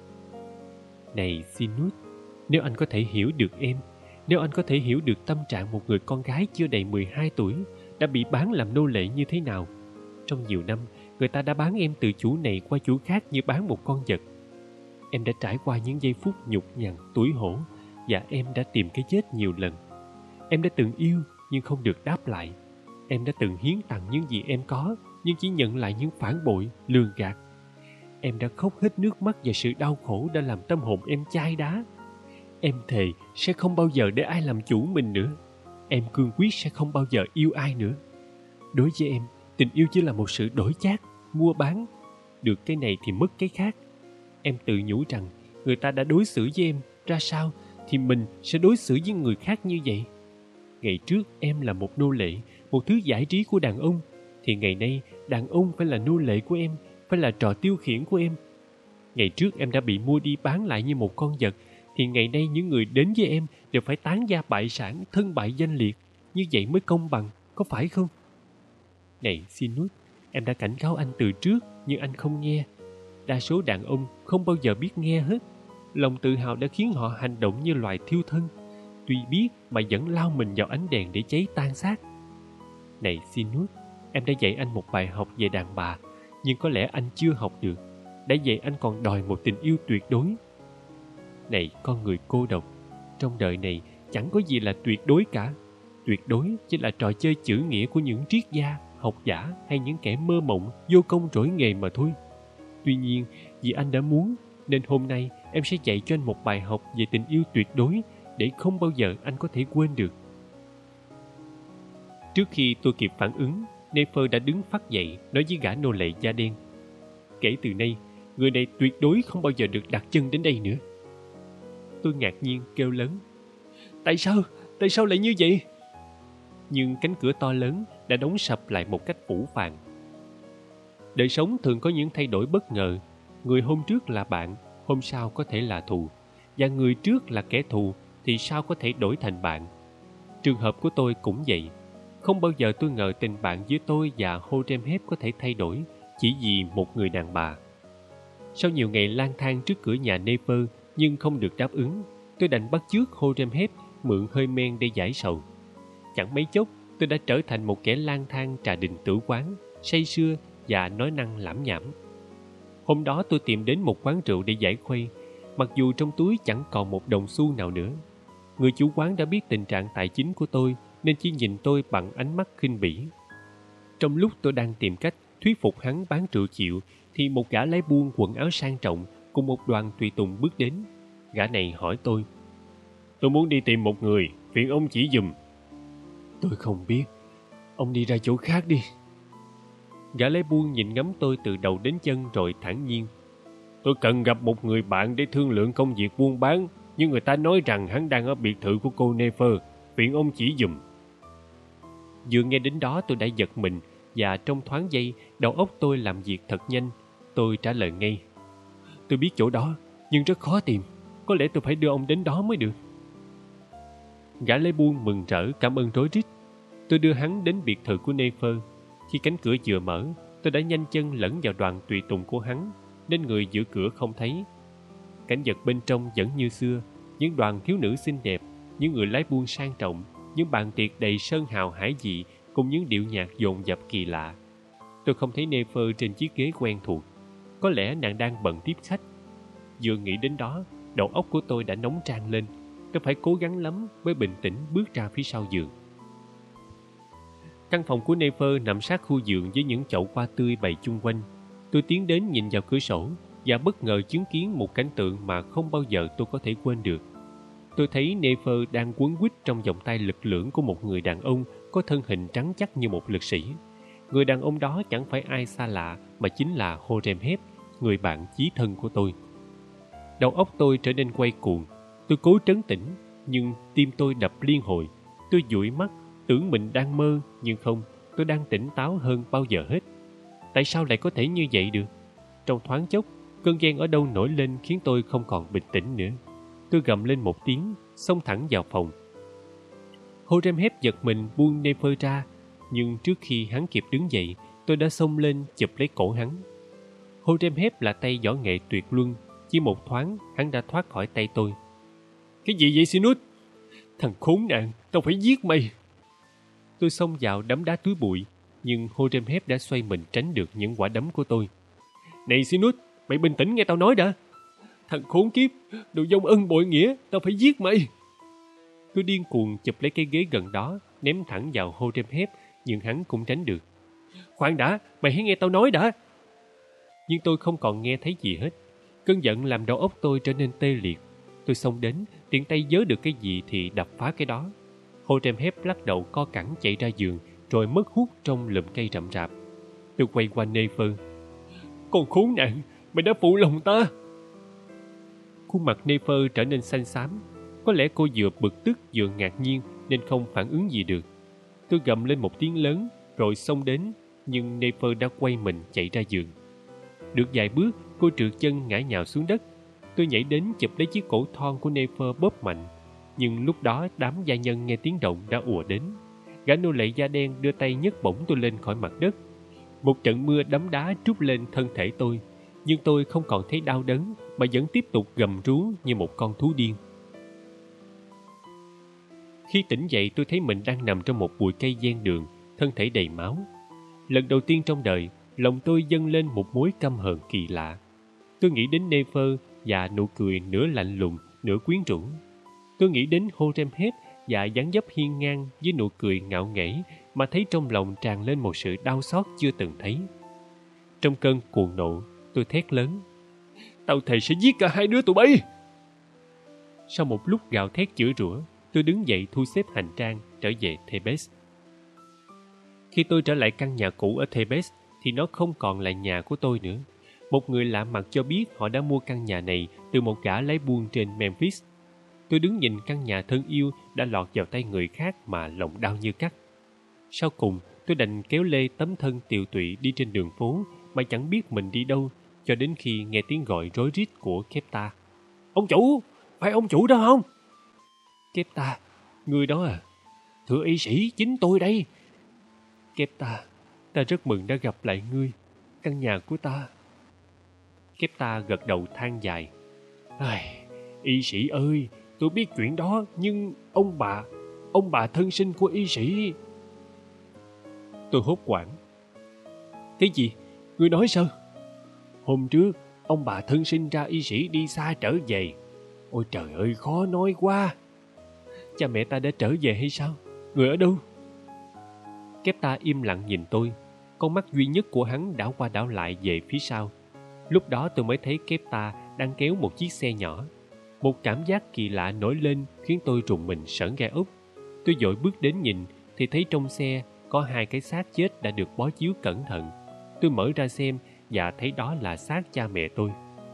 Này Sinus, nếu anh có thể hiểu được em, nếu anh có thể hiểu được tâm trạng một người con gái chưa đầy mười hai tuổi đã bị bán làm nô lệ như thế nào. Trong nhiều năm, người ta đã bán em từ chủ này qua chủ khác như bán một con vật. Em đã trải qua những giây phút nhục nhằn, tủi hổ, và em đã tìm cái chết nhiều lần. Em đã từng yêu nhưng không được đáp lại. Em đã từng hiến tặng những gì em có nhưng chỉ nhận lại những phản bội, lường gạt. Em đã khóc hết nước mắt và sự đau khổ đã làm tâm hồn em chai đá. Em thề sẽ không bao giờ để ai làm chủ mình nữa. Em cương quyết sẽ không bao giờ yêu ai nữa. Đối với em, tình yêu chỉ là một sự đổi chác, mua bán. Được cái này thì mất cái khác. Em tự nhủ rằng người ta đã đối xử với em ra sao thì mình sẽ đối xử với người khác như vậy. Ngày trước em là một nô lệ, một thứ giải trí của đàn ông, thì ngày nay đàn ông phải là nô lệ của em, phải là trò tiêu khiển của em. Ngày trước em đã bị mua đi bán lại như một con vật, thì ngày nay những người đến với em đều phải tán gia bại sản, thân bại danh liệt. Như vậy mới công bằng, có phải không? Này Sinus, em đã cảnh cáo anh từ trước nhưng anh không nghe. Đa số đàn ông không bao giờ biết nghe hết. Lòng tự hào đã khiến họ hành động như loài thiêu thân. Tuy biết mà vẫn lao mình vào ánh đèn để cháy tan xác. Này Sinus, em đã dạy anh một bài học về đàn bà, nhưng có lẽ anh chưa học được. Đã vậy anh còn đòi một tình yêu tuyệt đối. Này con người cô độc, trong đời này chẳng có gì là tuyệt đối cả. Tuyệt đối chỉ là trò chơi chữ nghĩa của những triết gia, học giả hay những kẻ mơ mộng, vô công rỗi nghề mà thôi. Tuy nhiên, vì anh đã muốn, nên hôm nay em sẽ dạy cho anh một bài học về tình yêu tuyệt đối để không bao giờ anh có thể quên được. Trước khi tôi kịp phản ứng, Nefer đã đứng phắt dậy nói với gã nô lệ da đen. Kể từ nay, người này tuyệt đối không bao giờ được đặt chân đến đây nữa. Tôi ngạc nhiên kêu lớn. Tại sao? Tại sao lại như vậy? Nhưng cánh cửa to lớn đã đóng sập lại một cách phũ phàng. Đời sống thường có những thay đổi bất ngờ. Người hôm trước là bạn, hôm sau có thể là thù. Và người trước là kẻ thù thì sao có thể đổi thành bạn? Trường hợp của tôi cũng vậy. Không bao giờ tôi ngờ tình bạn giữa tôi và Horemheb có thể thay đổi chỉ vì một người đàn bà. Sau nhiều ngày lang thang trước cửa nhà Nefer nhưng không được đáp ứng, tôi đành bắt chước Horemheb mượn hơi men để giải sầu. Chẳng mấy chốc, tôi đã trở thành một kẻ lang thang trà đình tử quán, say sưa và nói năng lảm nhảm. Hôm đó tôi tìm đến một quán rượu để giải khuây, mặc dù trong túi chẳng còn một đồng xu nào nữa. Người chủ quán đã biết tình trạng tài chính của tôi nên chỉ nhìn tôi bằng ánh mắt khinh bỉ. Trong lúc tôi đang tìm cách thuyết phục hắn bán rượu chịu, thì một gã lái buôn quần áo sang trọng cùng một đoàn tùy tùng bước đến. Gã này hỏi tôi. Tôi muốn đi tìm một người, phiền ông chỉ giùm. Tôi không biết. Ông đi ra chỗ khác đi. Gã lái buôn nhìn ngắm tôi từ đầu đến chân rồi thản nhiên. Tôi cần gặp một người bạn để thương lượng công việc buôn bán, nhưng người ta nói rằng hắn đang ở biệt thự của cô Nefer. Phiền ông chỉ giùm. Vừa nghe đến đó tôi đã giật mình, và trong thoáng giây đầu óc tôi làm việc thật nhanh. Tôi trả lời ngay. Tôi biết chỗ đó, nhưng rất khó tìm. Có lẽ tôi phải đưa ông đến đó mới được. Gã lái buôn mừng rỡ cảm ơn rối rít. Tôi đưa hắn đến biệt thự của Nefer. Khi cánh cửa vừa mở, tôi đã nhanh chân lẫn vào đoàn tùy tùng của hắn, nên người giữ cửa không thấy. Cảnh vật bên trong vẫn như xưa, những đoàn thiếu nữ xinh đẹp, những người lái buôn sang trọng, những bàn tiệc đầy sơn hào hải vị cùng những điệu nhạc dồn dập kỳ lạ. Tôi không thấy Nefer trên chiếc ghế quen thuộc. Có lẽ nàng đang bận tiếp khách. Vừa nghĩ đến đó, đầu óc của tôi đã nóng tràn lên. Tôi phải cố gắng lắm mới bình tĩnh bước ra phía sau giường. Căn phòng của Nefer nằm sát khu giường với những chậu hoa tươi bày chung quanh. Tôi tiến đến nhìn vào cửa sổ và bất ngờ chứng kiến một cảnh tượng mà không bao giờ tôi có thể quên được. Tôi thấy Nefer đang quấn quýt trong vòng tay lực lưỡng của một người đàn ông có thân hình trắng chắc như một lực sĩ. Người đàn ông đó chẳng phải ai xa lạ mà chính là Horemheb, người bạn chí thân của tôi. Đầu óc tôi trở nên quay cuồng. Tôi cố trấn tĩnh, nhưng tim tôi đập liên hồi. Tôi dụi mắt, tưởng mình đang mơ, nhưng không, tôi đang tỉnh táo hơn bao giờ hết. Tại sao lại có thể như vậy được? Trong thoáng chốc, cơn ghen ở đâu nổi lên khiến tôi không còn bình tĩnh nữa. Tôi gầm lên một tiếng, xông thẳng vào phòng. Horemheb giật mình buông Nefer ra, nhưng trước khi hắn kịp đứng dậy, tôi đã xông lên chụp lấy cổ hắn. Horemheb là tay võ nghệ tuyệt luân, chỉ một thoáng hắn đã thoát khỏi tay tôi. Cái gì vậy Sinus? Thằng khốn nạn, tao phải giết mày! Tôi xông vào đấm đá túi bụi, nhưng Horemheb đã xoay mình tránh được những quả đấm của tôi. Này Sinus, mày bình tĩnh nghe tao nói đã. Thằng khốn kiếp, đồ vong ân bội nghĩa, tao phải giết mày! Tôi điên cuồng chụp lấy cái ghế gần đó, ném thẳng vào Horemheb, nhưng hắn cũng tránh được. Khoan đã, mày hãy nghe tao nói đã! Nhưng tôi không còn nghe thấy gì hết. Cơn giận làm đầu óc tôi trở nên tê liệt. Tôi xông đến, tiện tay vớ được cái gì thì đập phá cái đó. Horemheb lắc đầu co cẳng chạy ra giường, rồi mất hút trong lùm cây rậm rạp. Tôi quay qua Nefer. Con khốn nạn, mày đã phụ lòng ta! Khuôn mặt Nefer trở nên xanh xám. Có lẽ cô vừa bực tức vừa ngạc nhiên nên không phản ứng gì được. Tôi gầm lên một tiếng lớn rồi xông đến, nhưng Nefer đã quay mình chạy ra giường. Được vài bước, cô trượt chân ngã nhào xuống đất. Tôi nhảy đến chụp lấy chiếc cổ thon của Nefer bóp mạnh. Nhưng lúc đó đám gia nhân nghe tiếng động đã ùa đến. Gã nô lệ da đen đưa tay nhấc bổng tôi lên khỏi mặt đất. Một trận mưa đấm đá trút lên thân thể tôi, nhưng tôi không còn thấy đau đớn mà vẫn tiếp tục gầm rú như một con thú điên. Khi tỉnh dậy, tôi thấy mình đang nằm trong một bụi cây ven đường, thân thể đầy máu. Lần đầu tiên trong đời, lòng tôi dâng lên một mối căm hờn kỳ lạ. Tôi nghĩ đến Nefer và nụ cười nửa lạnh lùng, nửa quyến rũ. Tôi nghĩ đến Horemheb và dáng dấp hiên ngang với nụ cười ngạo nghễ mà thấy trong lòng tràn lên một sự đau xót chưa từng thấy. Trong cơn cuồng nộ, tôi thét lớn. Tao thề sẽ giết cả hai đứa tụi bay! Sau một lúc gào thét chửi rủa, tôi đứng dậy thu xếp hành trang trở về Thebes. Khi tôi trở lại căn nhà cũ ở Thebes thì nó không còn là nhà của tôi nữa. Một người lạ mặt cho biết họ đã mua căn nhà này từ một gã lái buôn trên Memphis. Tôi đứng nhìn căn nhà thân yêu đã lọt vào tay người khác mà lòng đau như cắt. Sau cùng, tôi đành kéo lê tấm thân tiều tụy đi trên đường phố mà chẳng biết mình đi đâu, cho đến khi nghe tiếng gọi rối rít của Kepta. Ông chủ! Phải ông chủ đó không? Kepta, người đó à? Thưa y sĩ, chính tôi đây. Kepta, ta rất mừng đã gặp lại ngươi. Căn nhà của ta. Kepta gật đầu than dài. Ai, y sĩ ơi, tôi biết chuyện đó, nhưng ông bà, ông bà thân sinh của y sĩ... Tôi hốt hoảng. Cái gì? Ngươi nói sao? Hôm trước, ông bà thân sinh ra y sĩ đi xa trở về. Ôi trời ơi, khó nói quá. Cha mẹ ta đã trở về hay sao? Người ở đâu? Kepta im lặng nhìn tôi. Con mắt duy nhất của hắn đảo qua đảo lại về phía sau. Lúc đó tôi mới thấy Kepta đang kéo một chiếc xe nhỏ. Một cảm giác kỳ lạ nổi lên khiến tôi rùng mình sởn gai ốc. Tôi vội bước đến nhìn thì thấy trong xe có hai cái xác chết đã được bó chiếu cẩn thận. Tôi mở ra xem và thấy đó là xác cha mẹ tôi.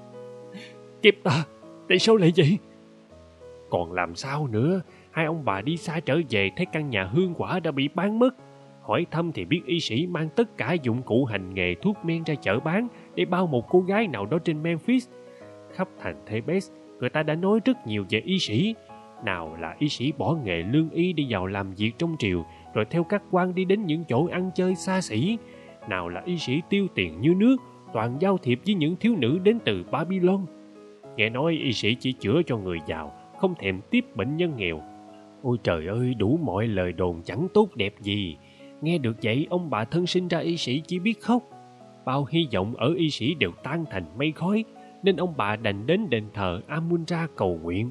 Kepta, tại sao lại vậy? Còn làm sao nữa? Hai ông bà đi xa trở về thấy căn nhà hương quả đã bị bán mất. Hỏi thăm thì biết y sĩ mang tất cả dụng cụ hành nghề thuốc men ra chợ bán để bao một cô gái nào đó trên Memphis. Khắp thành Thebes, người ta đã nói rất nhiều về y sĩ. Nào là y sĩ bỏ nghề lương y đi vào làm việc trong triều, rồi theo các quan đi đến những chỗ ăn chơi xa xỉ. Nào là y sĩ tiêu tiền như nước, toàn giao thiệp với những thiếu nữ đến từ Babylon. Nghe nói y sĩ chỉ chữa cho người giàu, không thèm tiếp bệnh nhân nghèo. Ôi trời ơi, đủ mọi lời đồn chẳng tốt đẹp gì. Nghe được vậy, ông bà thân sinh ra y sĩ chỉ biết khóc. Bao hy vọng ở y sĩ đều tan thành mây khói, nên ông bà đành đến đền thờ Amun-Ra cầu nguyện.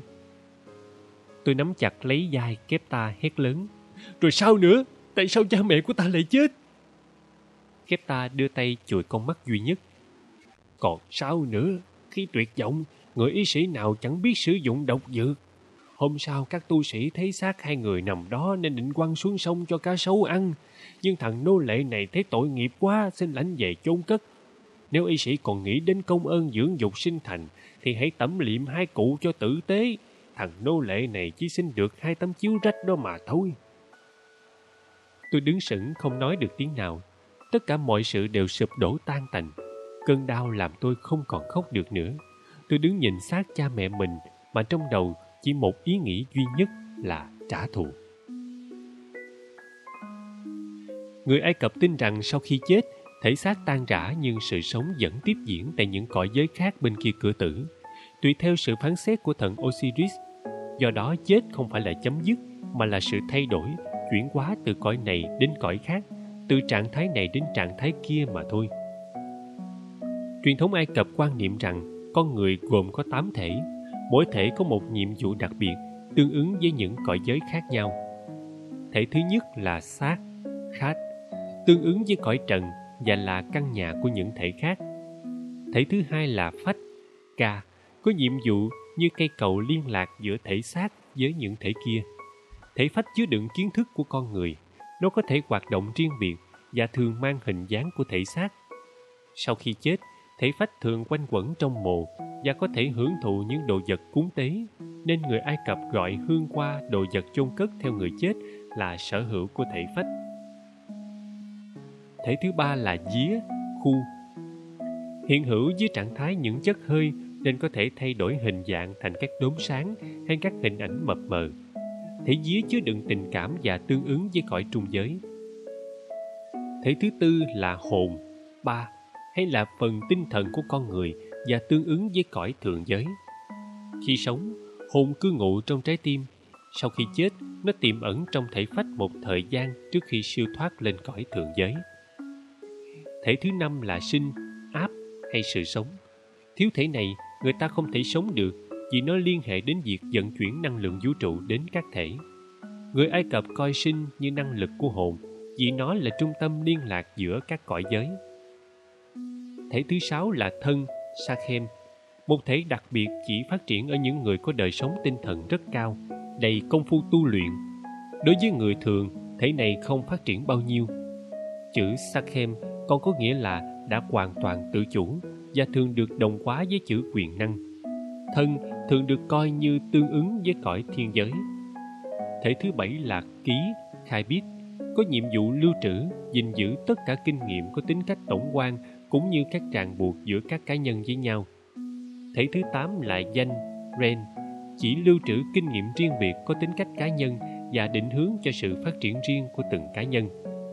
Tôi nắm chặt lấy vai Kepta hét lớn. Rồi sao nữa? Tại sao cha mẹ của ta lại chết? Kepta đưa tay chùi con mắt duy nhất. Còn sao nữa? Khi tuyệt vọng, người y sĩ nào chẳng biết sử dụng độc dược. Hôm sau các tu sĩ thấy xác hai người nằm đó nên định quăng xuống sông cho cá sấu ăn. Nhưng thằng nô lệ này thấy tội nghiệp quá, xin lãnh về chôn cất. Nếu y sĩ còn nghĩ đến công ơn dưỡng dục sinh thành, thì hãy tẩm liệm hai cụ cho tử tế. Thằng nô lệ này chỉ xin được hai tấm chiếu rách đó mà thôi. Tôi đứng sững không nói được tiếng nào. Tất cả mọi sự đều sụp đổ tan tành. Cơn đau làm tôi không còn khóc được nữa. Tôi đứng nhìn xác cha mẹ mình, mà trong đầu chỉ một ý nghĩ duy nhất là trả thù. Người Ai Cập tin rằng sau khi chết, thể xác tan rã nhưng sự sống vẫn tiếp diễn tại những cõi giới khác bên kia cửa tử. Tùy theo sự phán xét của thần Osiris, do đó chết không phải là chấm dứt, mà là sự thay đổi, chuyển hóa từ cõi này đến cõi khác, từ trạng thái này đến trạng thái kia mà thôi. Truyền thống Ai Cập quan niệm rằng con người gồm có tám thể, mỗi thể có một nhiệm vụ đặc biệt, tương ứng với những cõi giới khác nhau. Thể thứ nhất là xác, khát, tương ứng với cõi trần và là căn nhà của những thể khác. Thể thứ hai là phách, ca, có nhiệm vụ như cây cầu liên lạc giữa thể xác với những thể kia. Thể phách chứa đựng kiến thức của con người, nó có thể hoạt động riêng biệt và thường mang hình dáng của thể xác. Sau khi chết, thể phách thường quanh quẩn trong mồ và có thể hưởng thụ những đồ vật cúng tế, nên người Ai Cập gọi hương hoa, đồ vật chôn cất theo người chết là sở hữu của thể phách. Thể thứ ba là vía, khu, hiện hữu dưới trạng thái những chất hơi nên có thể thay đổi hình dạng thành các đốm sáng hay các hình ảnh mập mờ. Thể vía chứa đựng tình cảm và tương ứng với cõi trung giới. Thể thứ tư là hồn, ba, hay là phần tinh thần của con người và tương ứng với cõi thượng giới. Khi sống, hồn cư ngụ trong trái tim. Sau khi chết, nó tiềm ẩn trong thể phách một thời gian trước khi siêu thoát lên cõi thượng giới. Thể thứ năm là sinh, áp hay sự sống. Thiếu thể này, người ta không thể sống được vì nó liên hệ đến việc vận chuyển năng lượng vũ trụ đến các thể. Người Ai Cập coi sinh như năng lực của hồn vì nó là trung tâm liên lạc giữa các cõi giới. Thể thứ sáu là thân, Sakhem, một thể đặc biệt chỉ phát triển ở những người có đời sống tinh thần rất cao, đầy công phu tu luyện. Đối với người thường, thể này không phát triển bao nhiêu. Chữ Sakhem còn có nghĩa là đã hoàn toàn tự chủ và thường được đồng hóa với chữ quyền năng. Thân thường được coi như tương ứng với cõi thiên giới. Thể thứ bảy là ký, khai biết, có nhiệm vụ lưu trữ, gìn giữ tất cả kinh nghiệm có tính cách tổng quan cũng như các ràng buộc giữa các cá nhân với nhau. Thể thứ tám là danh, ren, chỉ lưu trữ kinh nghiệm riêng biệt có tính cách cá nhân và định hướng cho sự phát triển riêng của từng cá nhân.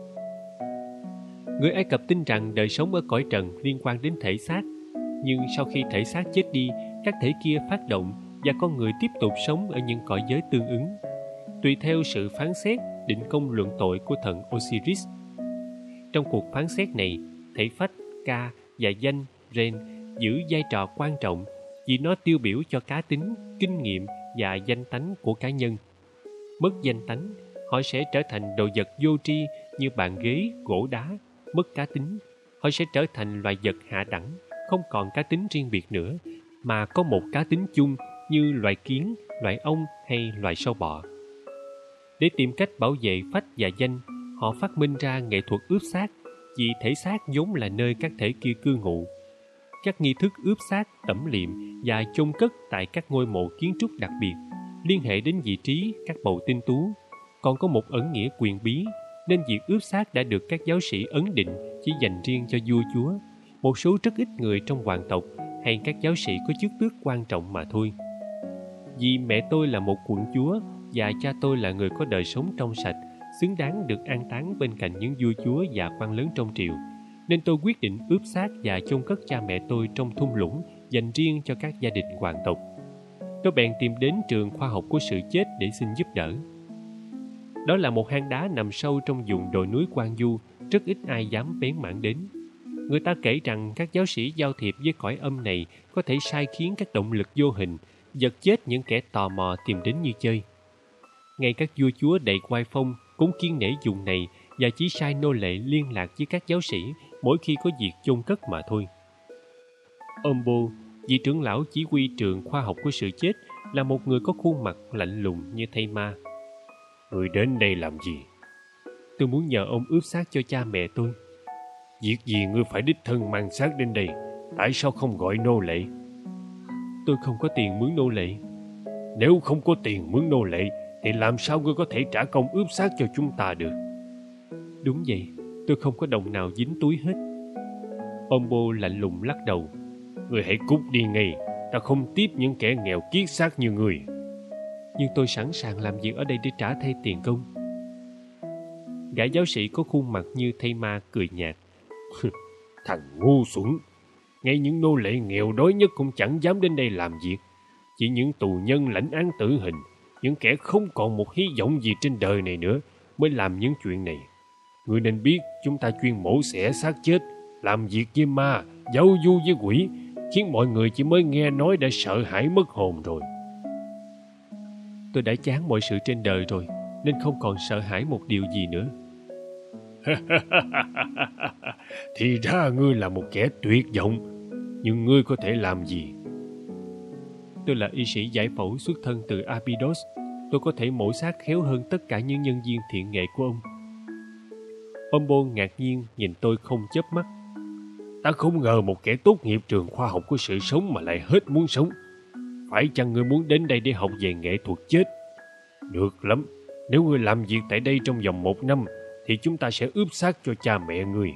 Người Ai Cập tin rằng đời sống ở cõi trần liên quan đến thể xác, nhưng sau khi thể xác chết đi, các thể kia phát động và con người tiếp tục sống ở những cõi giới tương ứng, tùy theo sự phán xét, định công luận tội của thần Osiris. Trong cuộc phán xét này, thể phách, ca và danh, ren giữ vai trò quan trọng vì nó tiêu biểu cho cá tính, kinh nghiệm và danh tánh của cá nhân. Mất danh tánh, họ sẽ trở thành đồ vật vô tri như bàn ghế, gỗ đá. Mất cá tính, họ sẽ trở thành loài vật hạ đẳng, không còn cá tính riêng biệt nữa, mà có một cá tính chung như loài kiến, loài ong hay loài sâu bọ. Để tìm cách bảo vệ phách và danh, họ phát minh ra nghệ thuật ướp xác, vì thể xác vốn là nơi các thể kia cư ngụ. Các nghi thức ướp xác, tẩm liệm và chôn cất tại các ngôi mộ kiến trúc đặc biệt, liên hệ đến vị trí các bầu tinh tú, còn có một ẩn nghĩa quyền bí, nên việc ướp xác đã được các giáo sĩ ấn định chỉ dành riêng cho vua chúa, một số rất ít người trong hoàng tộc hay các giáo sĩ có chức tước quan trọng mà thôi. Vì mẹ tôi là một quận chúa và cha tôi là người có đời sống trong sạch, xứng đáng được an táng bên cạnh những vua chúa và quan lớn trong triều, nên tôi quyết định ướp xác và chôn cất cha mẹ tôi trong thung lũng dành riêng cho các gia đình hoàng tộc. Tôi bèn tìm đến trường khoa học của sự chết để xin giúp đỡ. Đó là một hang đá nằm sâu trong vùng đồi núi Quan Du, rất ít ai dám bén mảng đến. Người ta kể rằng các giáo sĩ giao thiệp với cõi âm này có thể sai khiến các động lực vô hình, giật chết những kẻ tò mò tìm đến như chơi. Ngay các vua chúa đầy oai phong cũng kiêng nể vùng này và chỉ sai nô lệ liên lạc với các giáo sĩ mỗi khi có việc chôn cất mà thôi. Ombo, vị trưởng lão chỉ huy trường khoa học của sự chết, là một người có khuôn mặt lạnh lùng như thây ma. Người đến đây làm gì? Tôi muốn nhờ ông ướp xác cho cha mẹ tôi. Việc gì ngươi phải đích thân mang xác đến đây? Tại sao không gọi nô lệ? Tôi không có tiền mướn nô lệ. Nếu không có tiền mướn nô lệ, thì làm sao ngươi có thể trả công ướp xác cho chúng ta được? Đúng vậy, tôi không có đồng nào dính túi hết. Ombo lạnh lùng lắc đầu. Ngươi hãy cút đi ngay, ta không tiếp những kẻ nghèo kiết xác như ngươi. Nhưng tôi sẵn sàng làm việc ở đây để trả thay tiền công. Gã giáo sĩ có khuôn mặt như thây ma cười nhạt. Thằng ngu xuẩn, ngay những nô lệ nghèo đói nhất cũng chẳng dám đến đây làm việc. Chỉ những tù nhân lãnh án tử hình, những kẻ không còn một hy vọng gì trên đời này nữa mới làm những chuyện này. Ngươi nên biết chúng ta chuyên mổ xẻ xác chết, làm việc với ma, giao du với quỷ, khiến mọi người chỉ mới nghe nói đã sợ hãi mất hồn rồi. Tôi đã chán mọi sự trên đời rồi, nên không còn sợ hãi một điều gì nữa. Thì ra ngươi là một kẻ tuyệt vọng, nhưng ngươi có thể làm gì? Tôi là y sĩ giải phẫu xuất thân từ Abydos. Tôi có thể mổ xác khéo hơn tất cả những nhân viên thiện nghệ của ông. Ombo ngạc nhiên nhìn tôi không chớp mắt. Ta không ngờ một kẻ tốt nghiệp trường khoa học của sự sống mà lại hết muốn sống. Phải chăng ngươi muốn đến đây để học về nghệ thuật chết? Được lắm, nếu ngươi làm việc tại đây trong vòng một năm, thì chúng ta sẽ ướp xác cho cha mẹ ngươi.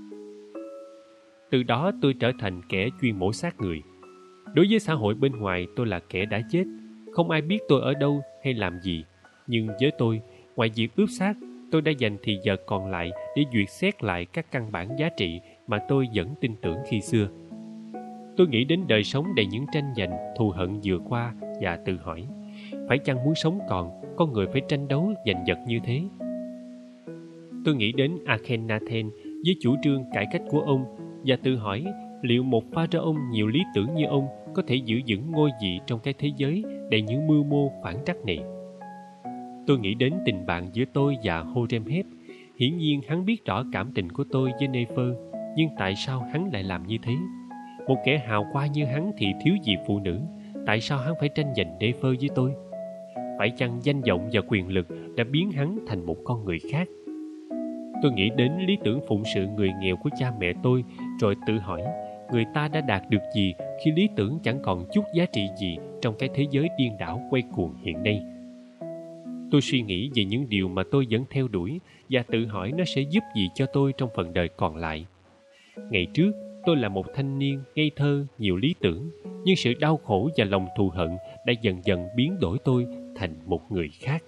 Từ đó tôi trở thành kẻ chuyên mổ xác người. Đối với xã hội bên ngoài, tôi là kẻ đã chết. Không ai biết tôi ở đâu hay làm gì. Nhưng với tôi, ngoài việc ướp xác, tôi đã dành thì giờ còn lại để duyệt xét lại các căn bản giá trị mà tôi vẫn tin tưởng khi xưa. Tôi nghĩ đến đời sống đầy những tranh giành, thù hận vừa qua và tự hỏi, phải chăng muốn sống còn, con người phải tranh đấu giành giật như thế? Tôi nghĩ đến Akhenaten với chủ trương cải cách của ông và tự hỏi liệu một pharaoh nhiều lý tưởng như ông có thể giữ vững ngôi vị trong cái thế giới đầy những mưu mô phản trắc này. Tôi nghĩ đến tình bạn giữa tôi và Horemheb. Hiển nhiên hắn biết rõ cảm tình của tôi với Nefer, nhưng tại sao hắn lại làm như thế? Một kẻ hào quang như hắn thì thiếu gì phụ nữ, tại sao hắn phải tranh giành Nefer với tôi? Phải chăng danh vọng và quyền lực đã biến hắn thành một con người khác? Tôi nghĩ đến lý tưởng phụng sự người nghèo của cha mẹ tôi, rồi tự hỏi người ta đã đạt được gì khi lý tưởng chẳng còn chút giá trị gì trong cái thế giới điên đảo quay cuồng hiện nay. Tôi suy nghĩ về những điều mà tôi vẫn theo đuổi và tự hỏi nó sẽ giúp gì cho tôi trong phần đời còn lại. Ngày trước, tôi là một thanh niên ngây thơ, nhiều lý tưởng, nhưng sự đau khổ và lòng thù hận đã dần dần biến đổi tôi thành một người khác.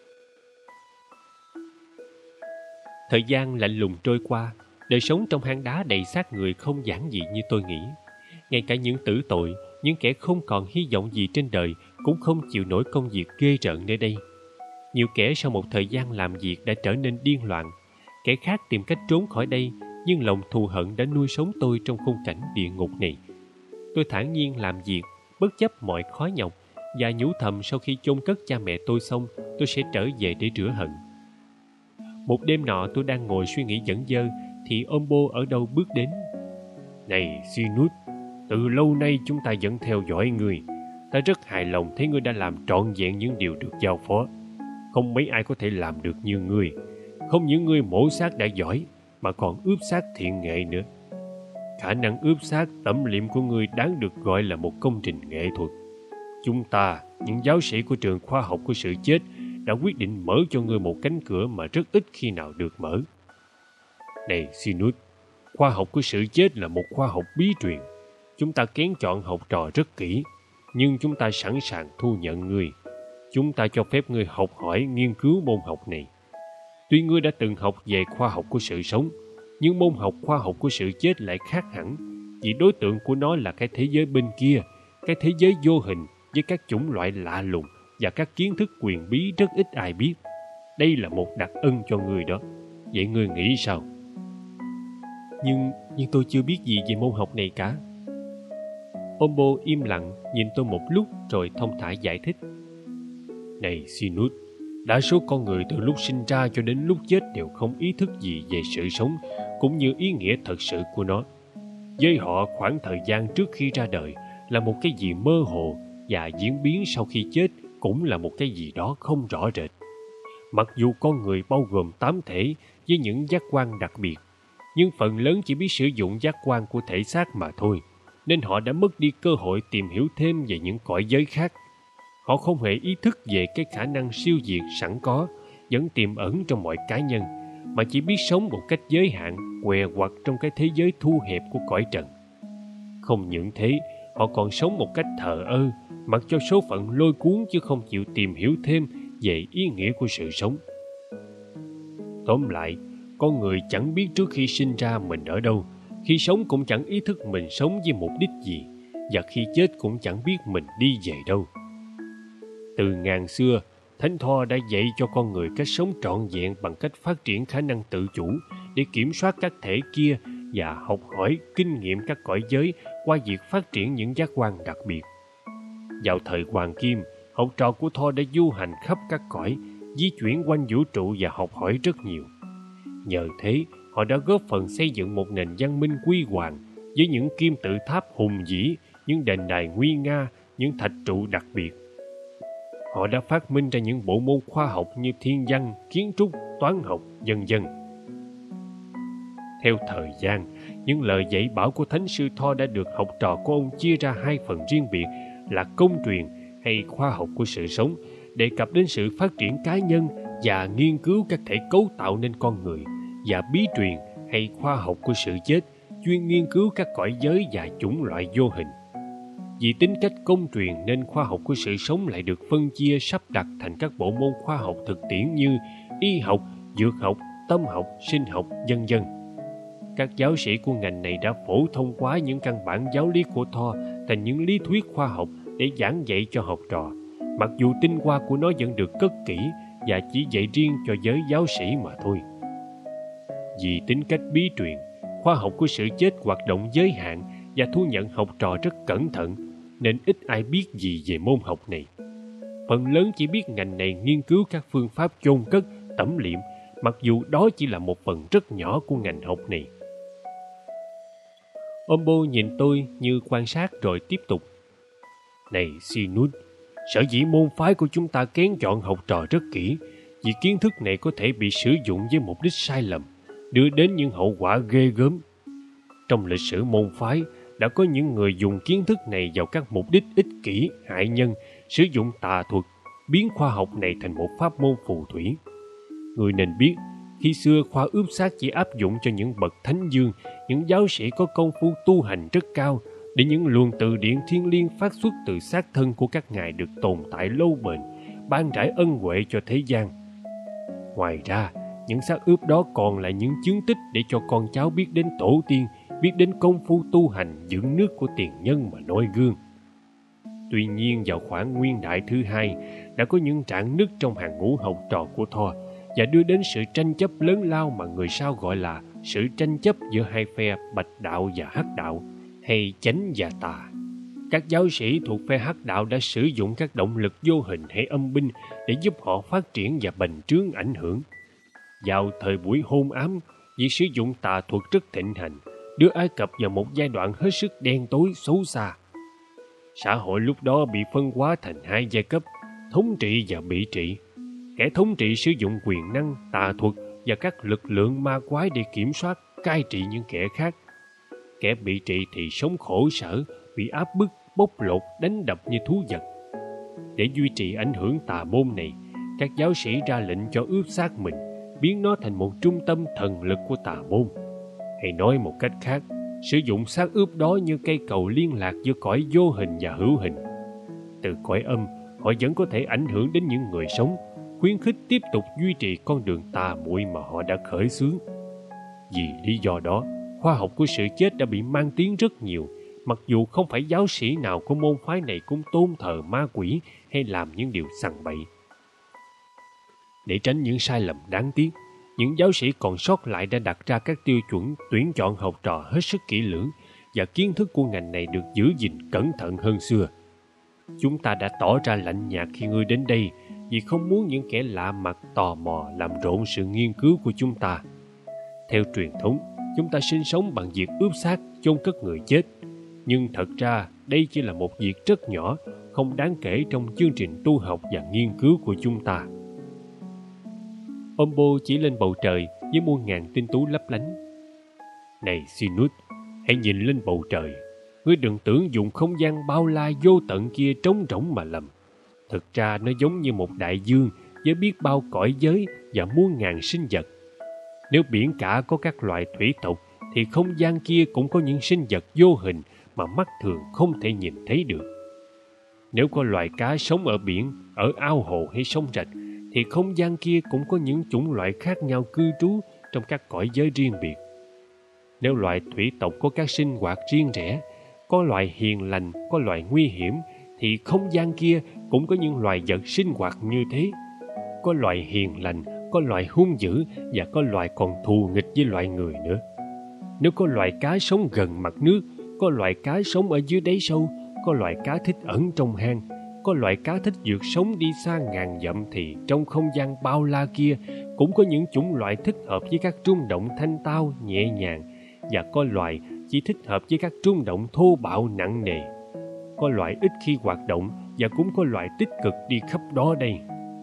Thời gian lạnh lùng trôi qua, đời sống trong hang đá đầy xác người không giản dị như tôi nghĩ. Ngay cả những tử tội, những kẻ không còn hy vọng gì trên đời cũng không chịu nổi công việc ghê rợn nơi đây. Nhiều kẻ sau một thời gian làm việc đã trở nên điên loạn. Kẻ khác tìm cách trốn khỏi đây, nhưng lòng thù hận đã nuôi sống tôi trong khung cảnh địa ngục này. Tôi thản nhiên làm việc, bất chấp mọi khó nhọc, và nhủ thầm sau khi chôn cất cha mẹ tôi xong, tôi sẽ trở về để rửa hận. Một đêm nọ tôi đang ngồi suy nghĩ dẩn dơ, thì Ombo ở đâu bước đến. Này Sinus, từ lâu nay chúng ta vẫn theo dõi ngươi. Ta rất hài lòng thấy ngươi đã làm trọn vẹn những điều được giao phó. Không mấy ai có thể làm được như ngươi. Không những ngươi mổ xác đã giỏi, mà còn ướp xác thiện nghệ nữa. Khả năng ướp xác tẩm liệm của ngươi đáng được gọi là một công trình nghệ thuật. Chúng ta, những giáo sĩ của trường khoa học của sự chết, đã quyết định mở cho ngươi một cánh cửa mà rất ít khi nào được mở. Này Sinus, khoa học của sự chết là một khoa học bí truyền. Chúng ta kén chọn học trò rất kỹ, nhưng chúng ta sẵn sàng thu nhận ngươi. Chúng ta cho phép ngươi học hỏi, nghiên cứu môn học này. Tuy ngươi đã từng học về khoa học của sự sống, nhưng môn học khoa học của sự chết lại khác hẳn, vì đối tượng của nó là cái thế giới bên kia, cái thế giới vô hình với các chủng loại lạ lùng và các kiến thức quyền bí rất ít ai biết. Đây là một đặc ân cho ngươi đó. Vậy ngươi nghĩ sao? Nhưng, nhưng tôi chưa biết gì về môn học này cả. Ombo im lặng nhìn tôi một lúc rồi thông thả giải thích. Này Sinus, đa số con người từ lúc sinh ra cho đến lúc chết đều không ý thức gì về sự sống cũng như ý nghĩa thật sự của nó. Với họ, khoảng thời gian trước khi ra đời là một cái gì mơ hồ, và diễn biến sau khi chết cũng là một cái gì đó không rõ rệt. Mặc dù con người bao gồm tám thể với những giác quan đặc biệt, nhưng phần lớn chỉ biết sử dụng giác quan của thể xác mà thôi, nên họ đã mất đi cơ hội tìm hiểu thêm về những cõi giới khác. Họ không hề ý thức về cái khả năng siêu diệt sẵn có, vẫn tiềm ẩn trong mọi cá nhân, mà chỉ biết sống một cách giới hạn, què quặt trong cái thế giới thu hẹp của cõi trần. Không những thế, họ còn sống một cách thờ ơ, mặc cho số phận lôi cuốn chứ không chịu tìm hiểu thêm về ý nghĩa của sự sống. Tóm lại, con người chẳng biết trước khi sinh ra mình ở đâu, khi sống cũng chẳng ý thức mình sống với mục đích gì, và khi chết cũng chẳng biết mình đi về đâu. Từ ngàn xưa, Thánh Tho đã dạy cho con người cách sống trọn vẹn bằng cách phát triển khả năng tự chủ để kiểm soát các thể kia và học hỏi kinh nghiệm các cõi giới qua việc phát triển những giác quan đặc biệt. Vào thời Hoàng Kim, học trò của Tho đã du hành khắp các cõi, di chuyển quanh vũ trụ và học hỏi rất nhiều. Nhờ thế, họ đã góp phần xây dựng một nền văn minh quy hoàng với những kim tự tháp hùng vĩ, những đền đài nguy nga, những thạch trụ đặc biệt. Họ đã phát minh ra những bộ môn khoa học như thiên văn, kiến trúc, toán học, vân vân. Theo thời gian, những lời dạy bảo của Thánh sư Tho đã được học trò của ông chia ra hai phần riêng biệt là công truyền hay khoa học của sự sống, đề cập đến sự phát triển cá nhân và nghiên cứu các thể cấu tạo nên con người, và bí truyền hay khoa học của sự chết, chuyên nghiên cứu các cõi giới và chủng loại vô hình. Vì tính cách công truyền nên khoa học của sự sống lại được phân chia sắp đặt thành các bộ môn khoa học thực tiễn như y học, dược học, tâm học, sinh học, vân vân. Các giáo sĩ của ngành này đã phổ thông hóa những căn bản giáo lý của Tho thành những lý thuyết khoa học để giảng dạy cho học trò, mặc dù tinh hoa của nó vẫn được cất kỹ và chỉ dạy riêng cho giới giáo sĩ mà thôi. Vì tính cách bí truyền, khoa học của sự chết hoạt động giới hạn và thu nhận học trò rất cẩn thận, nên ít ai biết gì về môn học này. Phần lớn chỉ biết ngành này nghiên cứu các phương pháp chôn cất, tẩm liệm, mặc dù đó chỉ là một phần rất nhỏ của ngành học này. Ombo nhìn tôi như quan sát rồi tiếp tục. Này Sinus, sở dĩ môn phái của chúng ta kén chọn học trò rất kỹ, vì kiến thức này có thể bị sử dụng với mục đích sai lầm, đưa đến những hậu quả ghê gớm. Trong lịch sử môn phái, đã có những người dùng kiến thức này vào các mục đích ích kỷ, hại nhân, sử dụng tà thuật, biến khoa học này thành một pháp môn phù thủy. Người nên biết, khi xưa khoa ướp xác chỉ áp dụng cho những bậc thánh dương, những giáo sĩ có công phu tu hành rất cao, để những luồng từ điển thiên liêng phát xuất từ xác thân của các ngài được tồn tại lâu bền, ban rải ân huệ cho thế gian. Ngoài ra, những xác ướp đó còn là những chứng tích để cho con cháu biết đến tổ tiên, biết đến công phu tu hành dựng nước của tiền nhân mà noi gương. Tuy nhiên, vào khoảng nguyên đại thứ hai, đã có những rạn nứt trong hàng ngũ học trò của Tho và đưa đến sự tranh chấp lớn lao mà người sau gọi là sự tranh chấp giữa hai phe bạch đạo và hắc đạo, hay chánh và tà. Các giáo sĩ thuộc phe hắc đạo đã sử dụng các động lực vô hình hay âm binh để giúp họ phát triển và bành trướng ảnh hưởng. Vào thời buổi hôn ám, việc sử dụng tà thuật rất thịnh hành, đưa Ai Cập vào một giai đoạn hết sức đen tối xấu xa. Xã hội lúc đó bị phân hóa thành hai giai cấp, thống trị và bị trị. Kẻ thống trị sử dụng quyền năng, tà thuật và các lực lượng ma quái để kiểm soát, cai trị những kẻ khác. Kẻ bị trị thì sống khổ sở, bị áp bức, bóc lột, đánh đập như thú vật. Để duy trì ảnh hưởng tà môn này, các giáo sĩ ra lệnh cho ướp xác mình, biến nó thành một trung tâm thần lực của tà môn. Hay nói một cách khác, sử dụng xác ướp đó như cây cầu liên lạc giữa cõi vô hình và hữu hình. Từ cõi âm, họ vẫn có thể ảnh hưởng đến những người sống, khuyến khích tiếp tục duy trì con đường tà muội mà họ đã khởi xướng. Vì lý do đó, khoa học của sự chết đã bị mang tiếng rất nhiều, mặc dù không phải giáo sĩ nào của môn phái này cũng tôn thờ ma quỷ hay làm những điều sằng bậy. Để tránh những sai lầm đáng tiếc, những giáo sĩ còn sót lại đã đặt ra các tiêu chuẩn tuyển chọn học trò hết sức kỹ lưỡng, và kiến thức của ngành này được giữ gìn cẩn thận hơn xưa. Chúng ta đã tỏ ra lạnh nhạt khi ngươi đến đây vì không muốn những kẻ lạ mặt tò mò làm rộn sự nghiên cứu của chúng ta. Theo truyền thống, chúng ta sinh sống bằng việc ướp xác, chôn cất người chết. Nhưng thật ra đây chỉ là một việc rất nhỏ, không đáng kể trong chương trình tu học và nghiên cứu của chúng ta. Ombo chỉ lên bầu trời với muôn ngàn tinh tú lấp lánh. Này Sinus, hãy nhìn lên bầu trời. Ngươi đừng tưởng dùng không gian bao la vô tận kia trống rỗng mà lầm. Thực ra nó giống như một đại dương với biết bao cõi giới và muôn ngàn sinh vật. Nếu biển cả có các loài thủy tộc, thì không gian kia cũng có những sinh vật vô hình mà mắt thường không thể nhìn thấy được. Nếu có loài cá sống ở biển, ở ao hồ hay sông rạch, thì không gian kia cũng có những chủng loại khác nhau cư trú trong các cõi giới riêng biệt. Nếu loài thủy tộc có các sinh hoạt riêng rẽ, có loài hiền lành, có loài nguy hiểm, thì không gian kia cũng có những loài vật sinh hoạt như thế. Có loài hiền lành, có loài hung dữ và có loài còn thù nghịch với loài người nữa. Nếu có loài cá sống gần mặt nước, có loài cá sống ở dưới đáy sâu, có loài cá thích ẩn trong hang, có loài cá thích vượt sóng đi xa ngàn dặm, thì trong không gian bao la kia cũng có những chủng loại thích hợp với các rung động thanh tao, nhẹ nhàng, và có loài chỉ thích hợp với các rung động thô bạo nặng nề. Có loài ít khi hoạt động và cũng có loài tích cực đi khắp đó đây.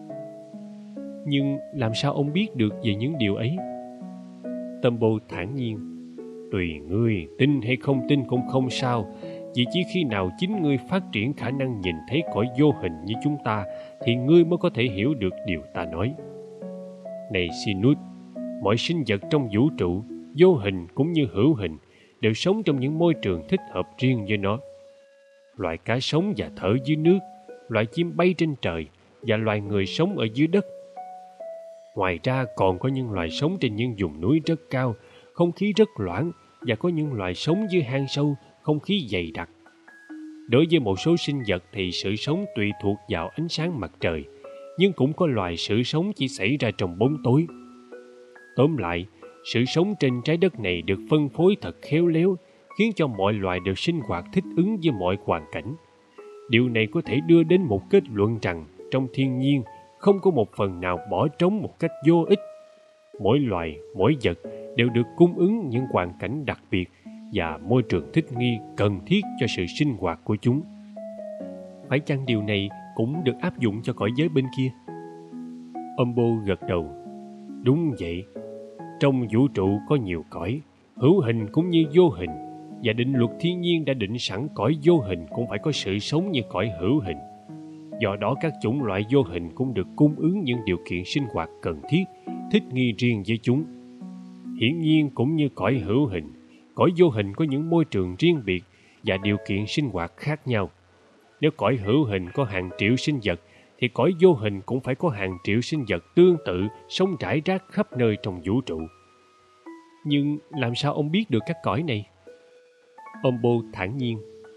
Nhưng làm sao ông biết được về những điều ấy? Tombo thản nhiên. Tùy ngươi, tin hay không tin cũng không sao, vì chỉ khi nào chính ngươi phát triển khả năng nhìn thấy cõi vô hình như chúng ta, thì ngươi mới có thể hiểu được điều ta nói. Này Sinus, mọi sinh vật trong vũ trụ, vô hình cũng như hữu hình, đều sống trong những môi trường thích hợp riêng với nó. Loài cá sống và thở dưới nước, loài chim bay trên trời và loài người sống ở dưới đất. Ngoài ra còn có những loài sống trên những vùng núi rất cao, không khí rất loãng, và có những loài sống dưới hang sâu, không khí dày đặc. Đối với một số sinh vật thì sự sống tùy thuộc vào ánh sáng mặt trời, nhưng cũng có loài sự sống chỉ xảy ra trong bóng tối. Tóm lại, sự sống trên trái đất này được phân phối thật khéo léo, khiến cho mọi loài đều sinh hoạt thích ứng với mọi hoàn cảnh. Điều này có thể đưa đến một kết luận rằng trong thiên nhiên không có một phần nào bỏ trống một cách vô ích. Mỗi loài, mỗi vật đều được cung ứng những hoàn cảnh đặc biệt và môi trường thích nghi cần thiết cho sự sinh hoạt của chúng. Phải chăng điều này cũng được áp dụng cho cõi giới bên kia? Ombo gật đầu. Đúng vậy. Trong vũ trụ có nhiều cõi, hữu hình cũng như vô hình, và định luật thiên nhiên đã định sẵn cõi vô hình cũng phải có sự sống như cõi hữu hình. Do đó các chủng loại vô hình cũng được cung ứng những điều kiện sinh hoạt cần thiết, thích nghi riêng với chúng. Hiển nhiên cũng như cõi hữu hình, cõi vô hình có những môi trường riêng biệt và điều kiện sinh hoạt khác nhau. Nếu cõi hữu hình có hàng triệu sinh vật, thì cõi vô hình cũng phải có hàng triệu sinh vật tương tự sống rải rác khắp nơi trong vũ trụ. Nhưng làm sao ông biết được các cõi này? Ombo thản nhiên.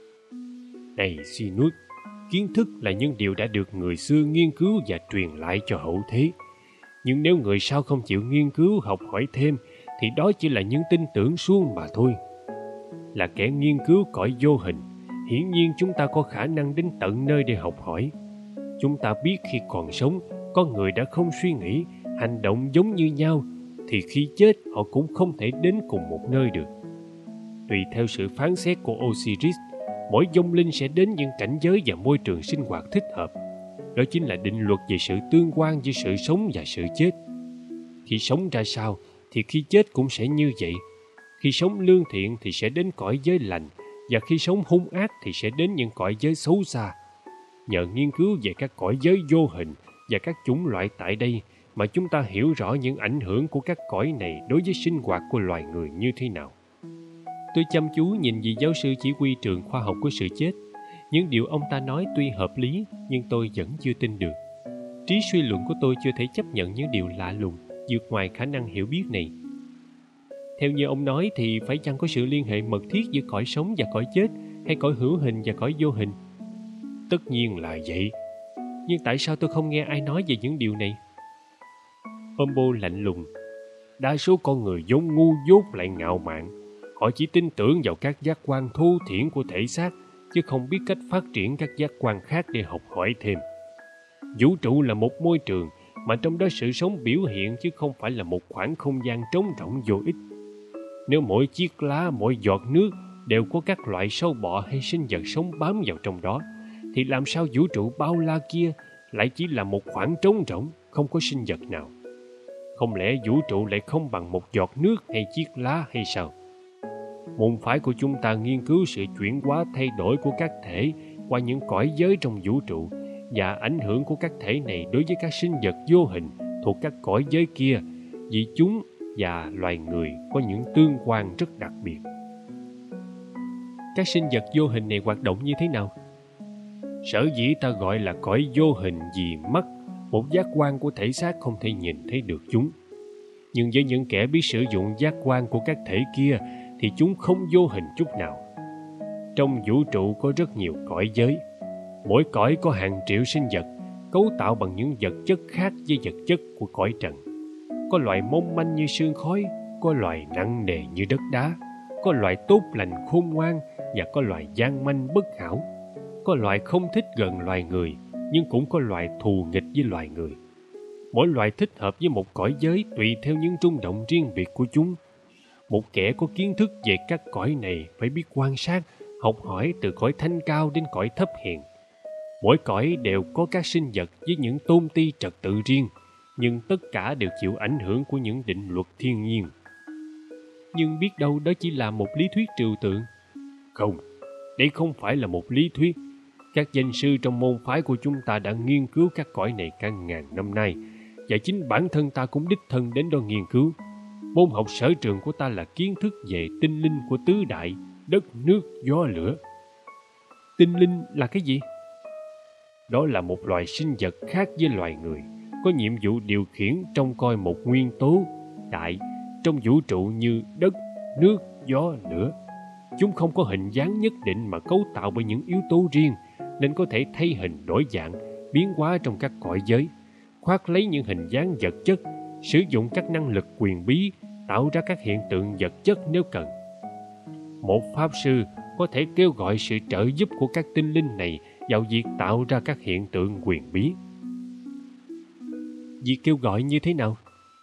Này Sinus, kiến thức là những điều đã được người xưa nghiên cứu và truyền lại cho hậu thế. Nhưng nếu người sau không chịu nghiên cứu học hỏi thêm, thì đó chỉ là những tin tưởng suông mà thôi. Là kẻ nghiên cứu cõi vô hình, hiển nhiên chúng ta có khả năng đến tận nơi để học hỏi. Chúng ta biết khi còn sống, con người đã không suy nghĩ, hành động giống như nhau, thì khi chết họ cũng không thể đến cùng một nơi được. Tùy theo sự phán xét của Osiris, mỗi vong linh sẽ đến những cảnh giới và môi trường sinh hoạt thích hợp. Đó chính là định luật về sự tương quan giữa sự sống và sự chết. Khi sống ra sao, thì khi chết cũng sẽ như vậy. Khi sống lương thiện thì sẽ đến cõi giới lành, và khi sống hung ác thì sẽ đến những cõi giới xấu xa. Nhờ nghiên cứu về các cõi giới vô hình và các chủng loại tại đây mà chúng ta hiểu rõ những ảnh hưởng của các cõi này đối với sinh hoạt của loài người như thế nào. Tôi chăm chú nhìn vị giáo sư chỉ huy trường khoa học của sự chết. Những điều ông ta nói tuy hợp lý, nhưng tôi vẫn chưa tin được. Trí suy luận của tôi chưa thể chấp nhận những điều lạ lùng, vượt ngoài khả năng hiểu biết này. Theo như ông nói thì phải chăng có sự liên hệ mật thiết giữa cõi sống và cõi chết, hay cõi hữu hình và cõi vô hình? Tất nhiên là vậy. Nhưng tại sao tôi không nghe ai nói về những điều này? Ombo lạnh lùng. Đa số con người vốn ngu dốt lại ngạo mạn. Họ chỉ tin tưởng vào các giác quan thô thiển của thể xác, chứ không biết cách phát triển các giác quan khác để học hỏi thêm. Vũ trụ là một môi trường, mà trong đó sự sống biểu hiện chứ không phải là một khoảng không gian trống rỗng vô ích. Nếu mỗi chiếc lá, mỗi giọt nước đều có các loại sâu bọ hay sinh vật sống bám vào trong đó, thì làm sao vũ trụ bao la kia lại chỉ là một khoảng trống rỗng, không có sinh vật nào? Không lẽ vũ trụ lại không bằng một giọt nước hay chiếc lá hay sao? Môn phái của chúng ta nghiên cứu sự chuyển hóa thay đổi của các thể qua những cõi giới trong vũ trụ và ảnh hưởng của các thể này đối với các sinh vật vô hình thuộc các cõi giới kia, vì chúng và loài người có những tương quan rất đặc biệt. Các sinh vật vô hình này hoạt động như thế nào? Sở dĩ ta gọi là cõi vô hình vì mắt, một giác quan của thể xác không thể nhìn thấy được chúng. Nhưng với những kẻ biết sử dụng giác quan của các thể kia thì chúng không vô hình chút nào. Trong vũ trụ có rất nhiều cõi giới. Mỗi cõi có hàng triệu sinh vật, cấu tạo bằng những vật chất khác với vật chất của cõi trần. Có loài mong manh như sương khói, có loài nặng nề như đất đá, có loài tốt lành khôn ngoan và có loài gian manh bất hảo. Có loài không thích gần loài người, nhưng cũng có loài thù nghịch với loài người. Mỗi loài thích hợp với một cõi giới tùy theo những rung động riêng biệt của chúng. Một kẻ có kiến thức về các cõi này phải biết quan sát, học hỏi từ cõi thanh cao đến cõi thấp hèn. Mỗi cõi đều có các sinh vật với những tôn ti trật tự riêng, nhưng tất cả đều chịu ảnh hưởng của những định luật thiên nhiên. Nhưng biết đâu đó chỉ là một lý thuyết trừu tượng. Không, đây không phải là một lý thuyết. Các danh sư trong môn phái của chúng ta đã nghiên cứu các cõi này cả ngàn năm nay, và chính bản thân ta cũng đích thân đến đó nghiên cứu. Môn học sở trường của ta là kiến thức về tinh linh của tứ đại, đất, nước, gió, lửa. Tinh linh là cái gì? Đó là một loài sinh vật khác với loài người, có nhiệm vụ điều khiển trông coi một nguyên tố đại trong vũ trụ như đất, nước, gió, lửa. Chúng không có hình dáng nhất định mà cấu tạo bởi những yếu tố riêng, nên có thể thay hình đổi dạng, biến hóa trong các cõi giới, khoác lấy những hình dáng vật chất, sử dụng các năng lực quyền bí, tạo ra các hiện tượng vật chất nếu cần. Một pháp sư có thể kêu gọi sự trợ giúp của các tinh linh này vào việc tạo ra các hiện tượng quyền bí. Việc kêu gọi như thế nào?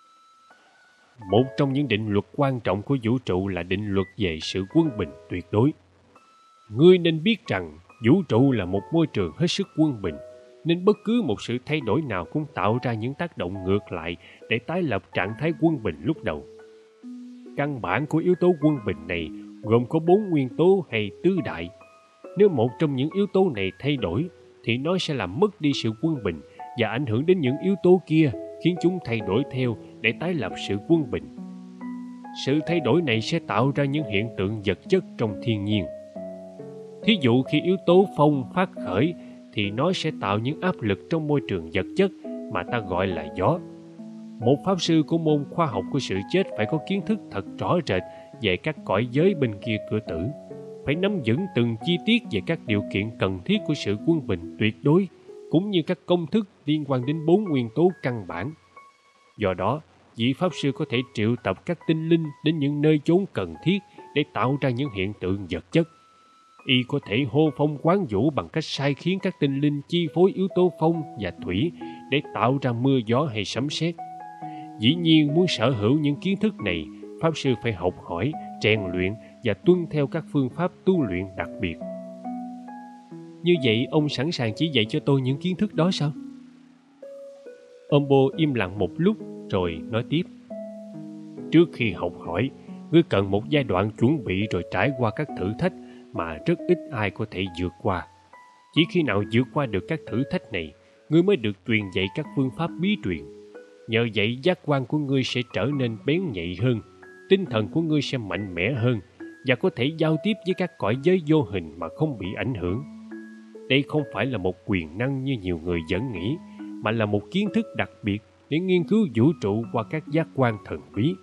Một trong những định luật quan trọng của vũ trụ là định luật về sự quân bình tuyệt đối. Ngươi nên biết rằng vũ trụ là một môi trường hết sức quân bình, nên bất cứ một sự thay đổi nào cũng tạo ra những tác động ngược lại để tái lập trạng thái quân bình lúc đầu. Căn bản của yếu tố quân bình này gồm có bốn nguyên tố hay tứ đại. Nếu một trong những yếu tố này thay đổi, thì nó sẽ làm mất đi sự quân bình và ảnh hưởng đến những yếu tố kia, khiến chúng thay đổi theo để tái lập sự quân bình. Sự thay đổi này sẽ tạo ra những hiện tượng vật chất trong thiên nhiên. Thí dụ khi yếu tố phong phát khởi, thì nó sẽ tạo những áp lực trong môi trường vật chất mà ta gọi là gió. Một pháp sư của môn khoa học của sự chết phải có kiến thức thật rõ rệt về các cõi giới bên kia cửa tử, phải nắm vững từng chi tiết về các điều kiện cần thiết của sự quân bình tuyệt đối, cũng như các công thức liên quan đến bốn nguyên tố căn bản. Do đó, vị pháp sư có thể triệu tập các tinh linh đến những nơi chốn cần thiết để tạo ra những hiện tượng vật chất. Y có thể hô phong quán vũ bằng cách sai khiến các tinh linh chi phối yếu tố phong và thủy để tạo ra mưa gió hay sấm sét. Dĩ nhiên, muốn sở hữu những kiến thức này, pháp sư phải học hỏi, rèn luyện và tuân theo các phương pháp tu luyện đặc biệt. Như vậy, ông sẵn sàng chỉ dạy cho tôi những kiến thức đó sao? Ombo im lặng một lúc rồi nói tiếp. Trước khi học hỏi, ngươi cần một giai đoạn chuẩn bị rồi trải qua các thử thách mà rất ít ai có thể vượt qua. Chỉ khi nào vượt qua được các thử thách này, ngươi mới được truyền dạy các phương pháp bí truyền. Nhờ vậy, giác quan của ngươi sẽ trở nên bén nhạy hơn, tinh thần của ngươi sẽ mạnh mẽ hơn và có thể giao tiếp với các cõi giới vô hình mà không bị ảnh hưởng. Đây không phải là một quyền năng như nhiều người vẫn nghĩ, mà là một kiến thức đặc biệt để nghiên cứu vũ trụ qua các giác quan thần bí.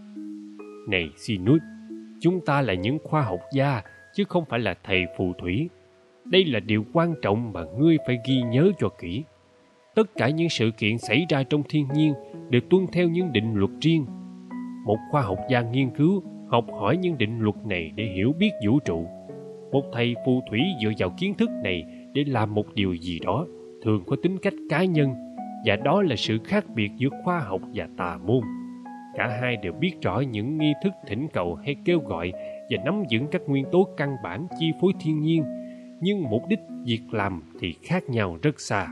Này Sinus, chúng ta là những khoa học gia, chứ không phải là thầy phù thủy. Đây là điều quan trọng mà ngươi phải ghi nhớ cho kỹ. Tất cả những sự kiện xảy ra trong thiên nhiên đều tuân theo những định luật riêng. Một khoa học gia nghiên cứu, học hỏi những định luật này để hiểu biết vũ trụ. Một thầy phù thủy dựa vào kiến thức này để làm một điều gì đó, thường có tính cách cá nhân, và đó là sự khác biệt giữa khoa học và tà môn. Cả hai đều biết rõ những nghi thức thỉnh cầu hay kêu gọi và nắm vững các nguyên tố căn bản chi phối thiên nhiên, nhưng mục đích việc làm thì khác nhau rất xa.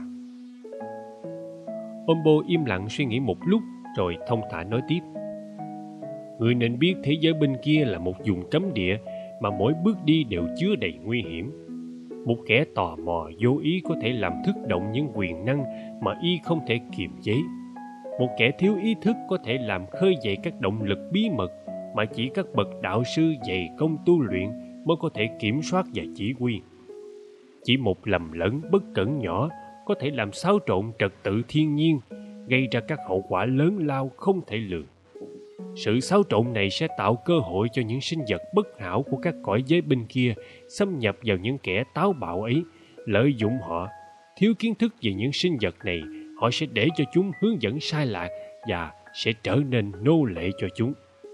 Ombo im lặng suy nghĩ một lúc rồi thông thả nói tiếp. Người nên biết thế giới bên kia là một vùng cấm địa mà mỗi bước đi đều chứa đầy nguy hiểm. Một kẻ tò mò vô ý có thể làm thức động những quyền năng mà y không thể kiềm chế. Một kẻ thiếu ý thức có thể làm khơi dậy các động lực bí mật mà chỉ các bậc đạo sư dày công tu luyện mới có thể kiểm soát và chỉ huy. Chỉ một lầm lẫn bất cẩn nhỏ có thể làm xáo trộn trật tự thiên nhiên, gây ra các hậu quả lớn lao không thể lường. Sự xáo trộn này sẽ tạo cơ hội cho những sinh vật bất hảo của các cõi giới bên kia xâm nhập vào những kẻ táo bạo ấy, lợi dụng họ. Thiếu kiến thức về những sinh vật này, họ sẽ để cho chúng hướng dẫn sai lạc và sẽ trở nên nô lệ cho chúng.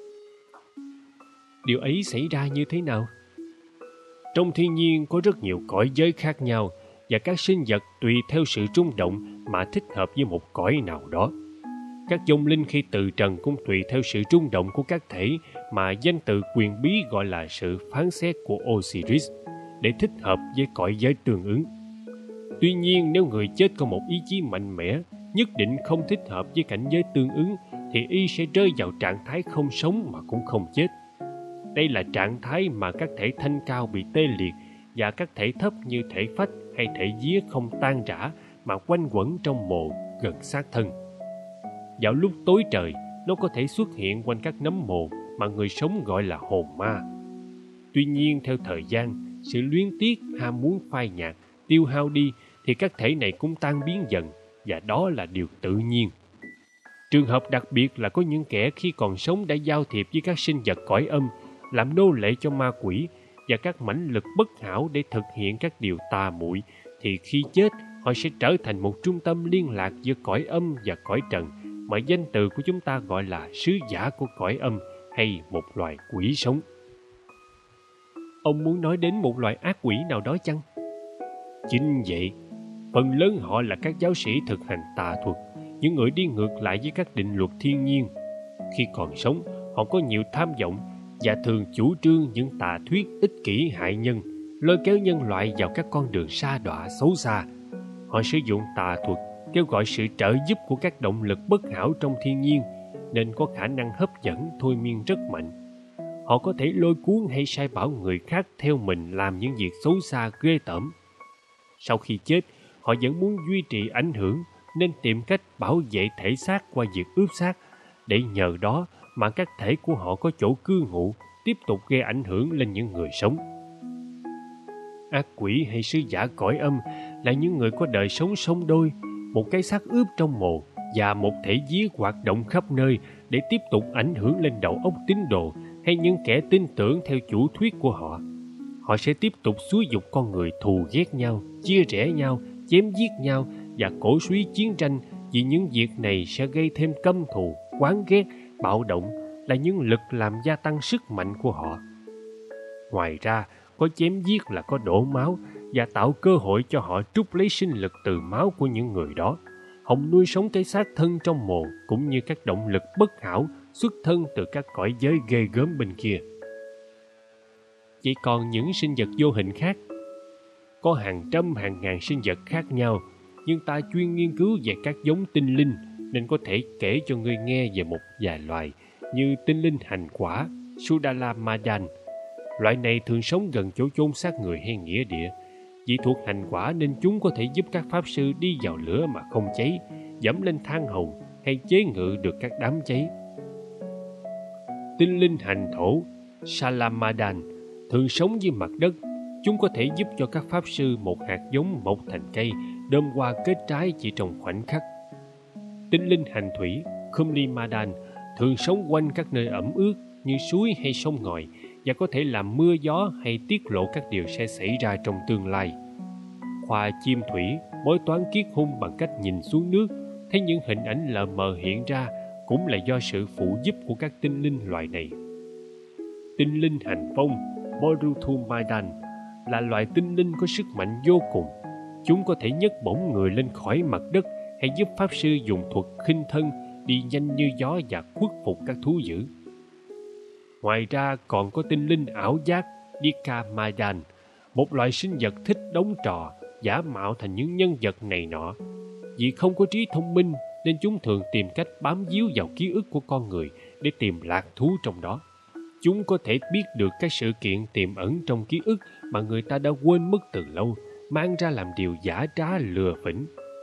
Điều ấy xảy ra như thế nào? Trong thiên nhiên có rất nhiều cõi giới khác nhau, và các sinh vật tùy theo sự rung động mà thích hợp với một cõi nào đó. Các vong linh khi từ trần cũng tùy theo sự rung động của các thể mà danh từ quyền bí gọi là sự phán xét của Osiris để thích hợp với cõi giới tương ứng. Tuy nhiên, nếu người chết có một ý chí mạnh mẽ, nhất định không thích hợp với cảnh giới tương ứng, thì y sẽ rơi vào trạng thái không sống mà cũng không chết. Đây là trạng thái mà các thể thanh cao bị tê liệt và các thể thấp như thể phách hay thể vía không tan rã mà quanh quẩn trong mồ gần sát thân. Vào lúc tối trời, nó có thể xuất hiện quanh các nấm mồ mà người sống gọi là hồn ma. Tuy nhiên, theo thời gian, sự luyến tiếc, ham muốn phai nhạt, tiêu hao đi thì các thể này cũng tan biến dần, và đó là điều tự nhiên. Trường hợp đặc biệt là có những kẻ khi còn sống đã giao thiệp với các sinh vật cõi âm, làm nô lệ cho ma quỷ và các mãnh lực bất hảo để thực hiện các điều tà muội, thì khi chết họ sẽ trở thành một trung tâm liên lạc giữa cõi âm và cõi trần mà danh từ của chúng ta gọi là sứ giả của cõi âm hay một loài quỷ sống. Ông muốn nói đến một loại ác quỷ nào đó chăng? Chính vậy, phần lớn họ là các giáo sĩ thực hành tà thuật, những người đi ngược lại với các định luật thiên nhiên. Khi còn sống, họ có nhiều tham vọng và thường chủ trương những tà thuyết ích kỷ hại nhân, lôi kéo nhân loại vào các con đường sa đọa xấu xa. Họ sử dụng tà thuật kêu gọi sự trợ giúp của các động lực bất hảo trong thiên nhiên, nên có khả năng hấp dẫn thôi miên rất mạnh. Họ có thể lôi cuốn hay sai bảo người khác theo mình làm những việc xấu xa ghê tởm. Sau khi chết, họ vẫn muốn duy trì ảnh hưởng nên tìm cách bảo vệ thể xác qua việc ướp xác, để nhờ đó mà các thể của họ có chỗ cư ngụ, tiếp tục gây ảnh hưởng lên những người sống. Ác quỷ hay sứ giả cõi âm là những người có đời sống song đôi, một cái xác ướp trong mồ và một thể vía hoạt động khắp nơi để tiếp tục ảnh hưởng lên đầu óc tín đồ hay những kẻ tin tưởng theo chủ thuyết của họ. Họ sẽ tiếp tục xúi giục con người thù ghét nhau, chia rẽ nhau, chém giết nhau và cổ suý chiến tranh, vì những việc này sẽ gây thêm căm thù, oán ghét, bạo động, là những lực làm gia tăng sức mạnh của họ. Ngoài ra, có chém giết là có đổ máu và tạo cơ hội cho họ trút lấy sinh lực từ máu của những người đó, hòng nuôi sống cái xác thân trong mồ cũng như các động lực bất hảo xuất thân từ các cõi giới ghê gớm bên kia. Vậy còn những sinh vật vô hình khác? Có hàng trăm hàng ngàn sinh vật khác nhau, nhưng ta chuyên nghiên cứu về các giống tinh linh nên có thể kể cho ngươi nghe về một vài loài như tinh linh hành quả Sudala Madan. Loại này thường sống gần chỗ chôn xác người hay nghĩa địa. Vì thuộc hành quả nên chúng có thể giúp các pháp sư đi vào lửa mà không cháy, dẫm lên than hồng hay chế ngự được các đám cháy. Tinh linh hành thổ Salamadan thường sống dưới mặt đất. Chúng có thể giúp cho các pháp sư một hạt giống mọc thành cây, đơm hoa kết trái chỉ trong khoảnh khắc. Tinh linh hành thủy Kumlimadan thường sống quanh các nơi ẩm ướt như suối hay sông ngòi và có thể làm mưa gió hay tiết lộ các điều sẽ xảy ra trong tương lai. Khoa chim thủy bói toán kiết hung bằng cách nhìn xuống nước, thấy những hình ảnh lờ mờ hiện ra, cũng là do sự phụ giúp của các tinh linh loại này. Tinh linh hành phong Boruthumadan là loại tinh linh có sức mạnh vô cùng. Chúng có thể nhấc bổng người lên khỏi mặt đất hay giúp pháp sư dùng thuật khinh thân đi nhanh như gió và khuất phục các thú dữ. Ngoài ra còn có tinh linh ảo giác Dikamadan, một loài sinh vật thích đóng trò, giả mạo thành những nhân vật này nọ. Vì không có trí thông minh nên chúng thường tìm cách bám víu vào ký ức của con người để tìm lạc thú trong đó. Chúng có thể biết được các sự kiện tiềm ẩn trong ký ức mà người ta đã quên mất từ lâu, mang ra làm điều giả trá lừa phỉnh.